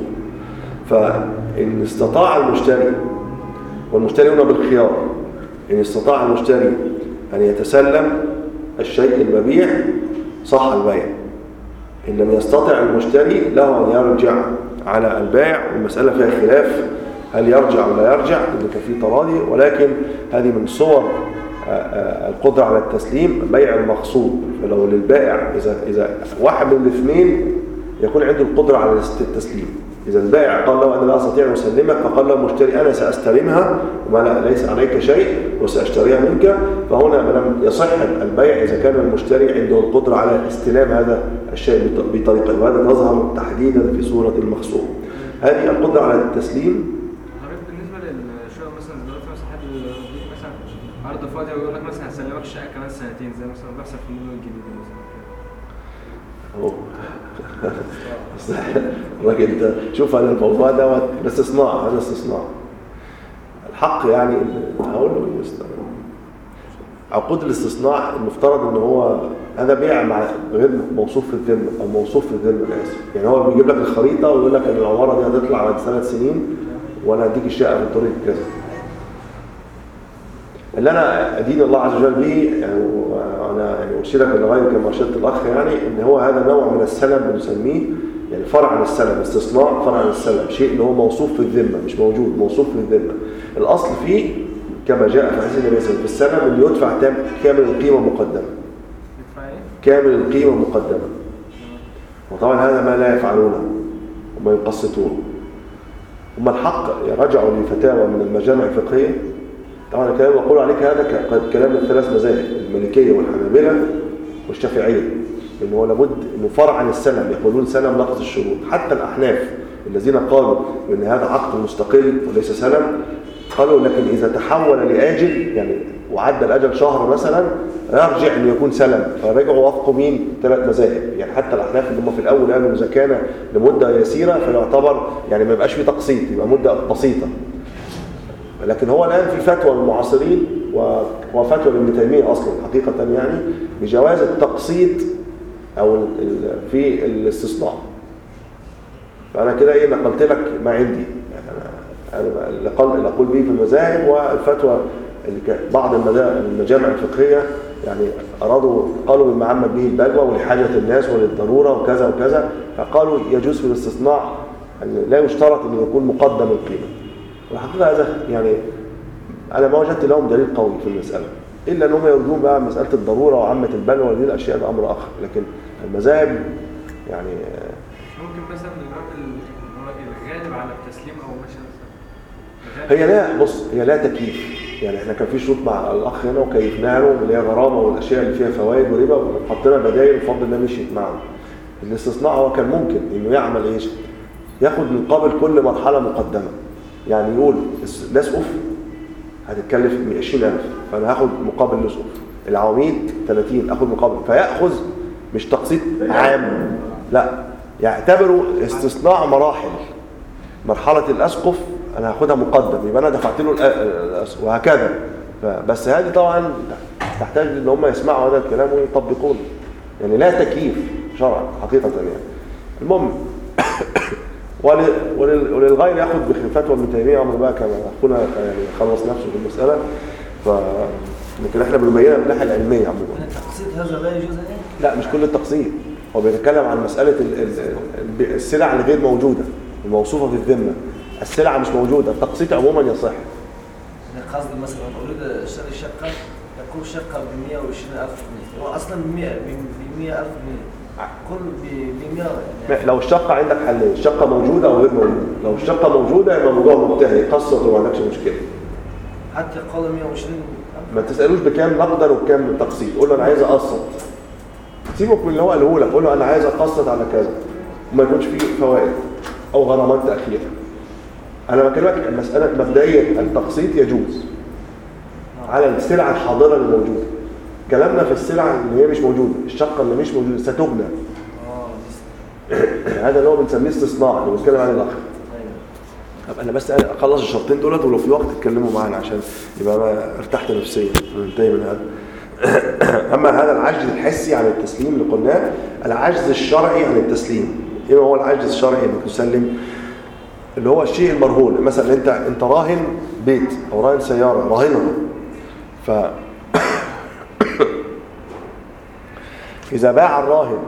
فإن استطاع المشتري، والمشتري هنا بالخيار، إن استطاع المشتري أن يتسلم الشيء المبيع صح البيع. إن لم يستطع المشتري له أن يرجع على البائع، والمسألة فيها خلاف هل يرجع ولا يرجع، إذا كان في تراضي، ولكن هذه من صور القدرة على التسليم بيع المغصوب. فلو للبائع إذا إذا واحد من الاثنين يكون عنده القدرة على التسليم، إذا البائع قال له أنا لا أستطيع أن أسلمك، فقال له المشتري أنا سأستلمها وما ليس عليك شيء وسأشتريها منك، فهنا لم يصح البيع إذا كان المشتري عنده القدرة على استلام هذا الشيء بطريقة، وهذا تظهر تحديدا في سورة المخصوم. هذه القدرة على التسليم. بالنسبة للشقق مثلا دلوقتي مثلا حد يديك مثلا أرض فاضية ويقول لك مثلا هسلمك الشقة كمان سنتين زي مثلا بيحصل في المدن الجديدة مثلا. الراجل ده شوف هذا الموضوع دوت استثناء، هذا استثناء الحق يعني هقول له عقود الاستثناء المفترض ان هو هذا بيع مع غير موصوف في الذمه او موصوف في الذمه اسف، يعني هو بيجيب لك الخريطه ويقول لك ان العماره دي هتطلع بعد ثلاث سنين وانا هديك الشقه بالطريقه كذا. اللي انا ادين الله عز وجل به يعني وانا يعني ارشدك للغايه كما ارشدت الاخ يعني ان هو هذا نوع من السلم بنسميه يعني فرع عن السلم، استثناء فرع عن السلم، شيء اللي هو موصوف في الذمه مش موجود، موصوف في الذمه. الاصل فيه كما جاء في حديث النبي صلى الله عليه وسلم في السلم اللي يدفع كامل القيمه مقدمه. كامل القيمه مقدمه. وطبعا هذا ما لا يفعلونه وما يقسطونه. هم الحق رجعوا لفتاوى من المجامع الفقهيه. طبعا الكلام اللي بقول عليك هذا كلام الثلاث مذاهب المالكيه والحنابلة والشافعيه، ان هو لابد انه فرع عن السلم، يقولون سلم نقض الشروط. حتى الاحناف الذين قالوا ان هذا عقد مستقل وليس سلم قالوا لكن اذا تحول لاجل يعني وعدى الاجل شهر مثلا يرجع انه يكون سلم، فرجعوا وافقوا مين؟ ثلاث مذاهب. يعني حتى الاحناف اللي هم في الاول قالوا اذا كان لمده يسيره فيعتبر يعني ما يبقاش فيه تقسيط، يبقى مده بسيطه. لكن هو الآن في فتوى المعاصرين وفتوى ابن تيمية أصلا حقيقة يعني بجواز التقسيط أو في الاستثناء. فأنا كده إيه نقلت لك ما عندي يعني اللي أقول به في المذاهب والفتوى اللي بعض المجامع الفقهية يعني أرادوا قالوا بما عمت به البلوى ولحاجة الناس وللضرورة وكذا وكذا، فقالوا يجوز في الاستثناء يعني لا يشترط أن يكون مقدم القيمة. والحقيقة هذا يعني أنا ما وجدت لهم دليل قوي في المسألة إلا أنهم يرجون بقى مسألة الضرورة وعامة البلوى ودي الأشياء ده أمر آخر. لكن المذاهب يعني ممكن مثلا الغالب على التسليم أو ماشي هي لا بص هي لا تكييف. يعني احنا كان في شروط مع الأخ هنا وكيفناها له اللي هي غرامة والأشياء اللي فيها فوائد وربا وحطينا بدائل بفضل الله مشيت معه. الاستثناء هو كان ممكن إنه يعمل إيش؟ ياخد مقابل كل مرحلة مقدمة. يعني يقول الأسقف هتتكلف عشرين ألف فأنا هاخد مقابل الأسقف، العواميد ثلاثين أخد مقابل، فيأخذ مش تقسيط عام لا يعتبروا استثناء مراحل. مرحلة الأسقف أنا هاخدها مقدم يبقى أنا دفعت له الأسقف وهكذا. بس هذه طبعا تحتاج ان هم يسمعوا هذا الكلام ويطبقونه. يعني لا تكييف شرعا حقيقة يعني. المهم وللغير ياخذ بفتوى ابن تيميه عمر بقى كما اخونا يعني خلص نفسه في المساله. ف لكن احنا بنبينها من الناحيه العلميه عموما. التقسيط هذا لا يجوز ايه؟ لا مش كل التقسيط، هو بيتكلم عن مساله السلع اللي غير موجوده الموصوفه في الذمه. السلعه مش موجوده، التقسيط عموما يصح. قصدي مثلا اريد اشتري شقه تكون شقه ب مئة وعشرين ألف جنيه، هو اصلا ب مئة ألف جنيه كل ب مئة يعني. لو الشقه عندك حلين، الشقه موجوده او غير موجوده. لو الشقه موجوده يبقى الموضوع منتهي، قسط وما عندكش مشكله. حتى قال مئة وعشرين ما تسالوش بكام نقدر وبكام تقسيط، قول له انا عايز اقسط. سيبك من اللي هو قاله لك، قول له انا عايز اقسط على كذا وما يكونش فيه فوائد او غرامات تاخير. انا بكلمك المساله مبدئيا التقسيط يجوز على السلعه الحاضره اللي موجوده. كلامنا في السلعه اللي هي مش موجوده، الشقه اللي مش موجوده ستبنى. هذا اللي هو بنسميه استثناء اللي بنتكلم عليه الاخر. طب انا بس اخلص الشرطين دولت ولو في وقت تتكلموا معانا عشان يبقى انا ارتحت نفسيا وننتهي من هذا. اما هذا العجز الحسي عن التسليم اللي قلناه، العجز الشرعي عن التسليم. ايه هو العجز الشرعي انك تسلم؟ اللي هو الشيء المرهون. مثلا انت انت راهن بيت او راهن سياره راهنها، ف اذا باع الراهن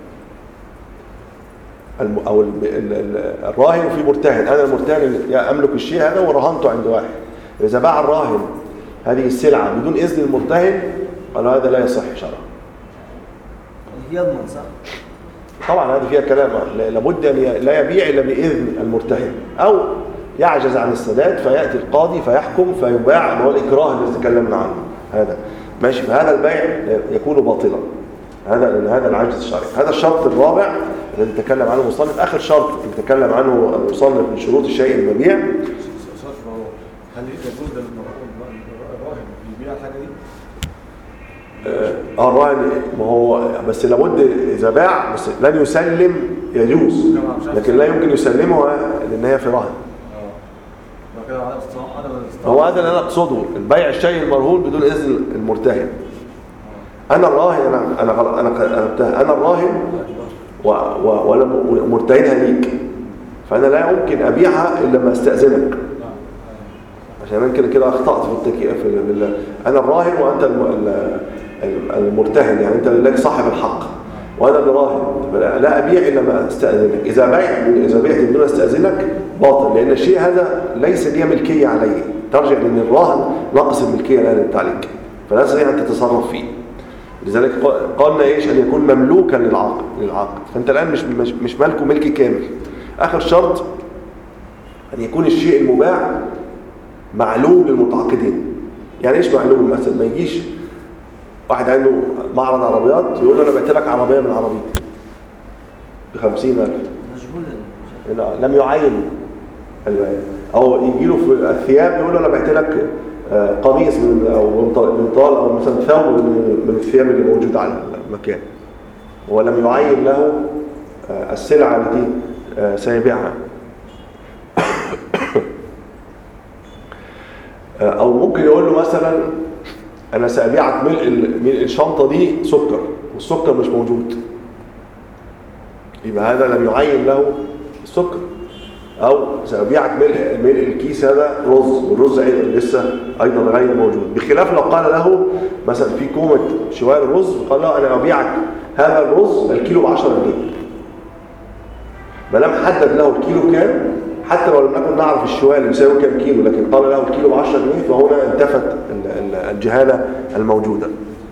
او الراهن في مرتهن، انا المرتهن املك الشيء هذا ورهنته عند واحد. اذا باع الراهن هذه السلعه بدون اذن المرتهن قالوا هذا لا يصح شرعا. يضمن صح؟ طبعا هذه فيها كلام. لابد ان لا يبيع الا باذن المرتهن، او يعجز عن السداد فياتي القاضي فيحكم فيباع، ما هو الاكراه اللي تكلمنا عنه هذا ماشي. فهذا البيع يكون باطلا، هذا لان هذا العجز الشرعي. هذا الشرط الرابع الذي تكلم عنه المصنف، اخر شرط يتكلم عنه المصنف من شروط الشيء المبيع. هل يجوز للراهن يبيع الحاجه دي؟ اه الراهن ما هو بس لابد اذا باع بس لن يسلم يجوز، لكن لا يمكن يسلمها لان هي في رهن. هو هذا اللي انا اقصده، البيع الشيء المرهون بدون اذن المرتهن. انا الراهن انا انا انا انا, أنا الراهن وانا مرتهنها ليك، فانا لا يمكن ابيعها الا لما استاذنك، عشان انا كده كده اخطات في التكييف. انا الراهن وانت المرتهن، يعني انت لك صاحب الحق وانا اللي راهن، لا ابيع الا ما استاذنك. اذا بيع اذا بعت بدون استاذنك باطل، لان الشيء هذا ليس لي ملكيه عليه، ترجع لان الراهن ناقص الملكيه الان انت عليك، فلا تستطيع ان تتصرف فيه. لذلك قالنا ايش؟ ان يكون مملوكا للعاقد للعاقد فانت الان مش مش, مش مالكه ملك كامل. اخر شرط ان يكون الشيء المباع معلوم للمتعاقدين. يعني ايش معلوم؟ مثلا ما يجيش واحد عنده معرض عربيات يقول له انا بعت لك عربيه من عربيتي ب خمسين ألف، مجهول، لم يعين. او يجي له في الثياب يقول له انا بعت لك قميص من او بنطال او مثلا ثوب من الثياب اللي موجوده على المكان، ولم يعين له السلعه التي سيبيعها. او ممكن يقول له مثلا انا سأبيعك ملء الشنطه دي سكر والسكر مش موجود، يبقى هذا لم يعين له السكر. او سأبيعك ملء ملء الكيس هذا رز والرز لسه ايضا غير موجود، بخلاف لو قال له مثلا في كومه شوال الرز وقال له انا ابيعك هذا الرز الكيلو ب عشرة جنيه، ما لم حدد له الكيلو كام، حتى لو لم نكن نعرف الشوال يساوي كام كيلو، لكن قال له الكيلو ب عشرة جنيه، فهنا انتفت الجهاله الموجوده.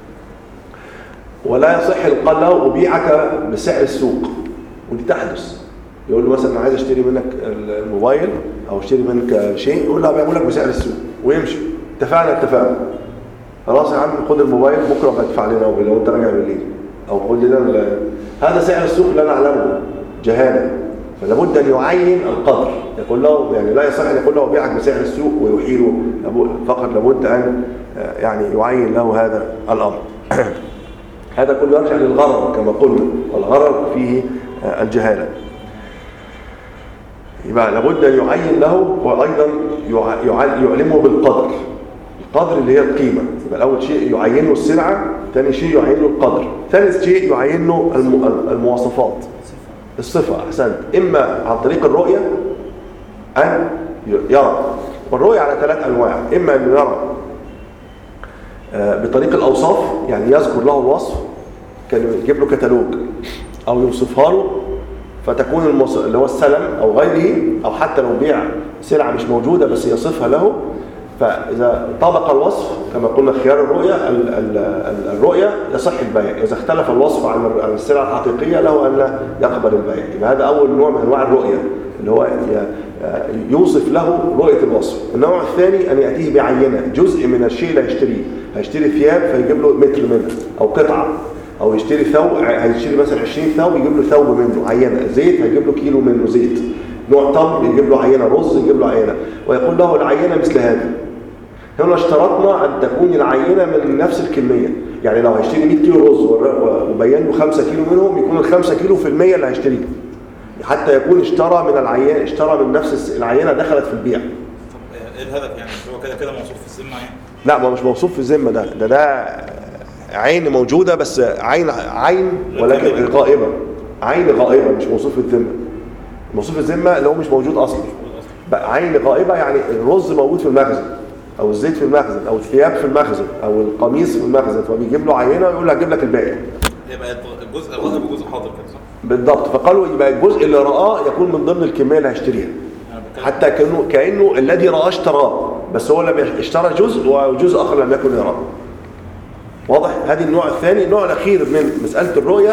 ولا يصح قال له ابيعك بسعر السوق، ودي تحدث. يقول له مثلا انا عايز اشتري منك الموبايل او اشتري منك شيء، يقول له هبيعه لك بسعر السوق ويمشي. اتفقنا اتفقنا خلاص يا عم خد الموبايل بكره بدفع لنا لو انت راجع بالليل، او خد لنا هذا سعر السوق اللي انا اعلمه جهاله، فلابد ان يعين القدر. يقول له يعني لا يصح ان يقول له ابيعك بسعر السوق ويحيله، فقط لابد ان يعني يعين له هذا الامر. هذا كله يرجع للغرر كما قلنا، والغرر فيه الجهاله. يبقى لابد ان يعين له، وايضا يعلمه بالقدر، القدر اللي هي القيمه. يبقى اول شيء يعين له السلعه، ثاني شيء يعين له القدر، ثالث شيء يعين له المواصفات الصفه. احسنت. اما عن طريق الرؤيه ان يرى، والرؤيه على ثلاث انواع، اما ان يرى بطريق الاوصاف، يعني يذكر له الوصف كان يجيب له كتالوج او يوصفها له فتكون المص... اللي هو السلم او غيره، او حتى لو بيع سلعه مش موجوده بس يصفها له. فاذا طابق الوصف كما قلنا خيار الرؤيه ال... ال... الرؤيه يصح البيع. اذا اختلف الوصف عن السلعه الحقيقيه له ان لا يقبل البيع. يبقى هذا اول نوع من انواع الرؤيه اللي هو يوصف له رؤيه الوصف. النوع الثاني ان ياتيه بعينه، جزء من الشيء اللي هيشتريه، هيشتري ثياب فيجيب له متر منها او قطعه، او يشتري ثوب هيشتري مثلا عشرين ثوب يجيب له ثوب منه عينه، زيت هيجيب له كيلو منه زيت، نوع تمر يجيب له عينه، رز يجيب له عينه، ويقول له العينه مثل هذه. هنا اشترطنا ان تكون العينه من نفس الكميه، يعني لو هيشتري مية كيلو رز وبين له خمسة كيلو منهم يكون ال خمسة كيلو في المية اللي هيشتريه، حتى يكون اشترى من العينه، اشترى من نفس العينه دخلت في البيع. طب ايه الهدف يعني؟ هو كده كده موصوف في الذمه يعني؟ لا ما مش موصوف في الذمه، ده ده ده عين موجوده بس عين عين ولكن غائبه، عين غائبه مش موصوف في الذمه. موصوف في الذمه اللي هو مش موجود اصلا، بقى عين غائبه يعني الرز موجود في المخزن او الزيت في المخزن او الثياب في المخزن او القميص في المخزن، فبيجيب له عينه ويقول له هجيب لك الباقي. يبقى الجزء الغائب وجزء حاضر كده صح؟ بالضبط. فقالوا يبقى الجزء اللي رآه يكون من ضمن الكميه اللي هيشتريها، حتى كانه كانه الذي رآه اشتراه، بس هو لم اشترى جزء وجزء اخر لم يكن يراه. واضح؟ هذه النوع الثاني. النوع الاخير من مساله الرؤيه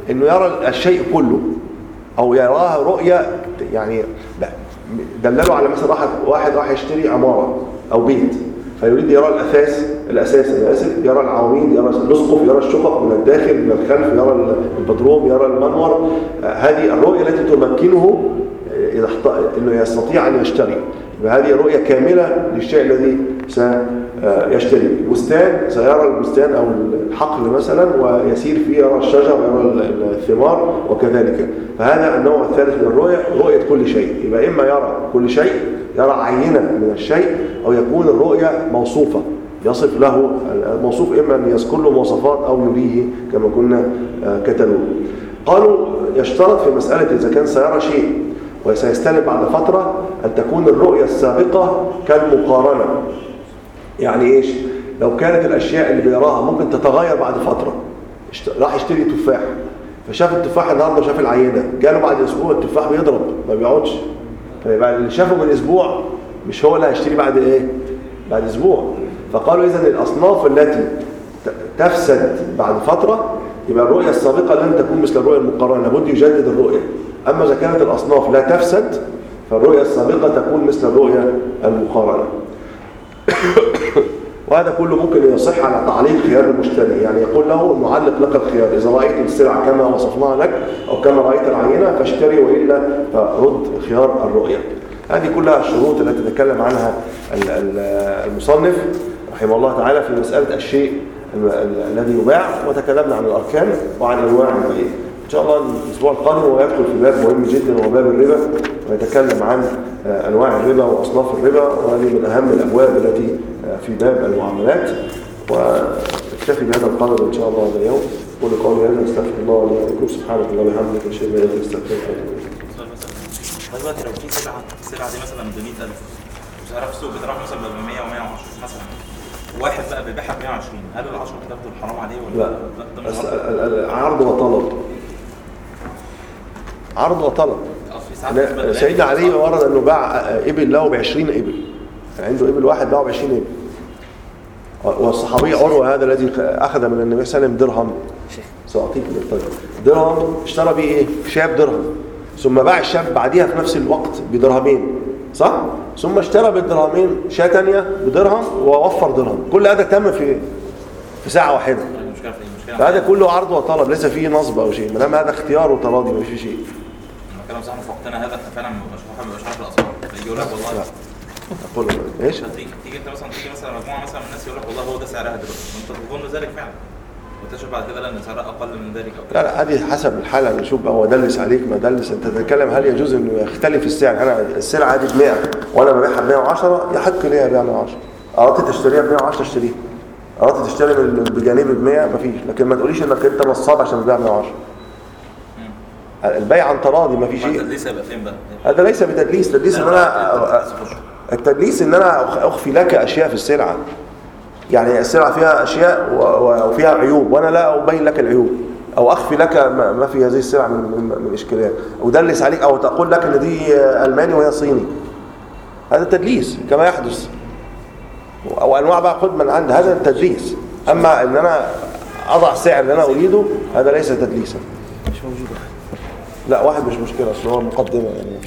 انه يرى الشيء كله او يراها رؤيه، يعني دللوا على مثلا واحد واحد راح يشتري عماره او بيت فيريد يرى الاساس الاساس انا اسف يرى العواميد، يرى الاسقف، يرى الشقق من الداخل من الخلف، يرى البدروم، يرى المنور. هذه الرؤيه التي تمكنه اذا انه يستطيع ان يشتري. هذه رؤيه كامله للشيء الذي سيشتري. البستان سيرى البستان او الحقل مثلا ويسير فيه، يرى الشجر، يرى الثمار وكذلك. فهذا النوع الثالث من الرؤيه، رؤيه كل شيء. يبقى اما يرى كل شيء، يرى عينه من الشيء، او يكون الرؤيه موصوفه يصف له الموصوف، اما ان يذكر له مواصفات او يريه كما كنا كتلوه. قالوا يشترط في مساله اذا كان سيرى شيء وسيستلم بعد فترة أن تكون الرؤية السابقة كالمقارنة. يعني إيش؟ لو كانت الأشياء اللي بيراها ممكن تتغير بعد فترة، راح يشتري تفاح فشاف التفاح النهارده وشاف العينة، جاله بعد أسبوع التفاح بيضرب ما بيقعدش، فيبقى اللي شافه من أسبوع مش هو اللي هيشتري بعد إيه؟ بعد أسبوع. فقالوا إذن الأصناف التي تفسد بعد فترة يبقى الرؤية السابقة لن تكون مثل الرؤية المقارنة، لابد يجدد الرؤية. أما إذا كانت الأصناف لا تفسد فالرؤية السابقة تكون مثل الرؤية المقارنة. وهذا كله ممكن يصح على تعليق خيار المشتري، يعني يقول له نعلق لك الخيار، إذا رأيت السلعة كما وصفناها لك أو كما رأيت العينة فاشتري، وإلا فرد خيار الرؤية. هذه كلها الشروط التي تكلم عنها المصنف رحمه الله تعالى في مسألة الشيء الذي يباع، وتكلمنا عن الأركان وعن أنواع البيع. إن شاء الله الأسبوع القادم هو يدخل في باب مهم جدا وهو باب الربا، ويتكلم عن أنواع الربا وأصناف الربا، وهذه من أهم الأبواب التي في باب المعاملات. واكتفي بهذا القدر إن شاء الله هذا اليوم. قول قولي هذا استغفر الله لي ولكم، سبحانك اللهم وبحمدك أشهد أن لا إله إلا أنت أستغفرك وأتوب إليك. دلوقتي لو في سلعة السلعة دي مثلا ب مية ألف وسعرها في السوق بتروح مثلا ب مية و مية وعشرين مثلا، واحد بقى بيبيعها ب مية وعشرين، هل ال عشرة بتاخده الحرام عليه ولا لا؟ لا، عرض وطلب. عرض وطلب. سيدنا علي ورد انه باع ابل له ب عشرين ابل، يعني عنده ابل واحد باعه ب عشرين ابل. والصحابي عروه هذا الذي اخذ من النبي صلى الله عليه وسلم درهم، ساعطيك درهم اشترى به ايه؟ شاب درهم، ثم باع الشاب بعديها في نفس الوقت بدرهمين، صح؟ ثم اشترى بالدرهمين شاة ثانيه بدرهم ووفر درهم. كل هذا تم في في ساعه واحده. فهذا كله عرض وطلب، ليس فيه نصب او شيء، ما دام هذا اختيار وتراضي ما فيه شيء. كلام صح في وقتنا هذا احنا فعلا مش مش عارف الاسعار، يقول لك والله اقول ايش؟ تيجي انت مثلا تيجي مثلا مجموعه مثلا من الناس يقول لك والله هو ده سعرها دلوقتي، وانت تظن ذلك فعلا وتشوف بعد كده لان سعرها اقل من ذلك أو لا لا، هذه حسب الحاله. نشوف هو دلس عليك ما دلس. انت تتكلم هل يجوز انه يختلف السعر؟ انا السلعه دي ب مية وانا ببيعها ب مية وعشرة، يحق لي ابيعها ب مية وعشرة. اردت تشتريها ب مية وعشرة اشتريها، اردت تشتري بجانبي ب مية مفيش. لكن ما تقوليش انك انت نصاب عشان تبيع ب مية وعشرة. البيع عن تراضي ما في شيء. التدليس هيبقى فين بقى؟ هذا ليس بتدليس. تدليس ان انا التدليس ان انا اخفي لك اشياء في السلعه، يعني السلعه فيها اشياء وفيها عيوب وانا لا ابين لك العيوب، او اخفي لك ما في هذه السلعه من من, من اشكاليات، او ادلس عليك او تقول لك ان دي الماني وهي صيني. هذا تدليس كما يحدث، او انواع بقى خد من عند هذا التدليس. اما ان انا اضع سعر اللي انا اريده هذا ليس تدليسا. مش موجود. لا واحد مش مشكله، اصل هو مقدمه يعني.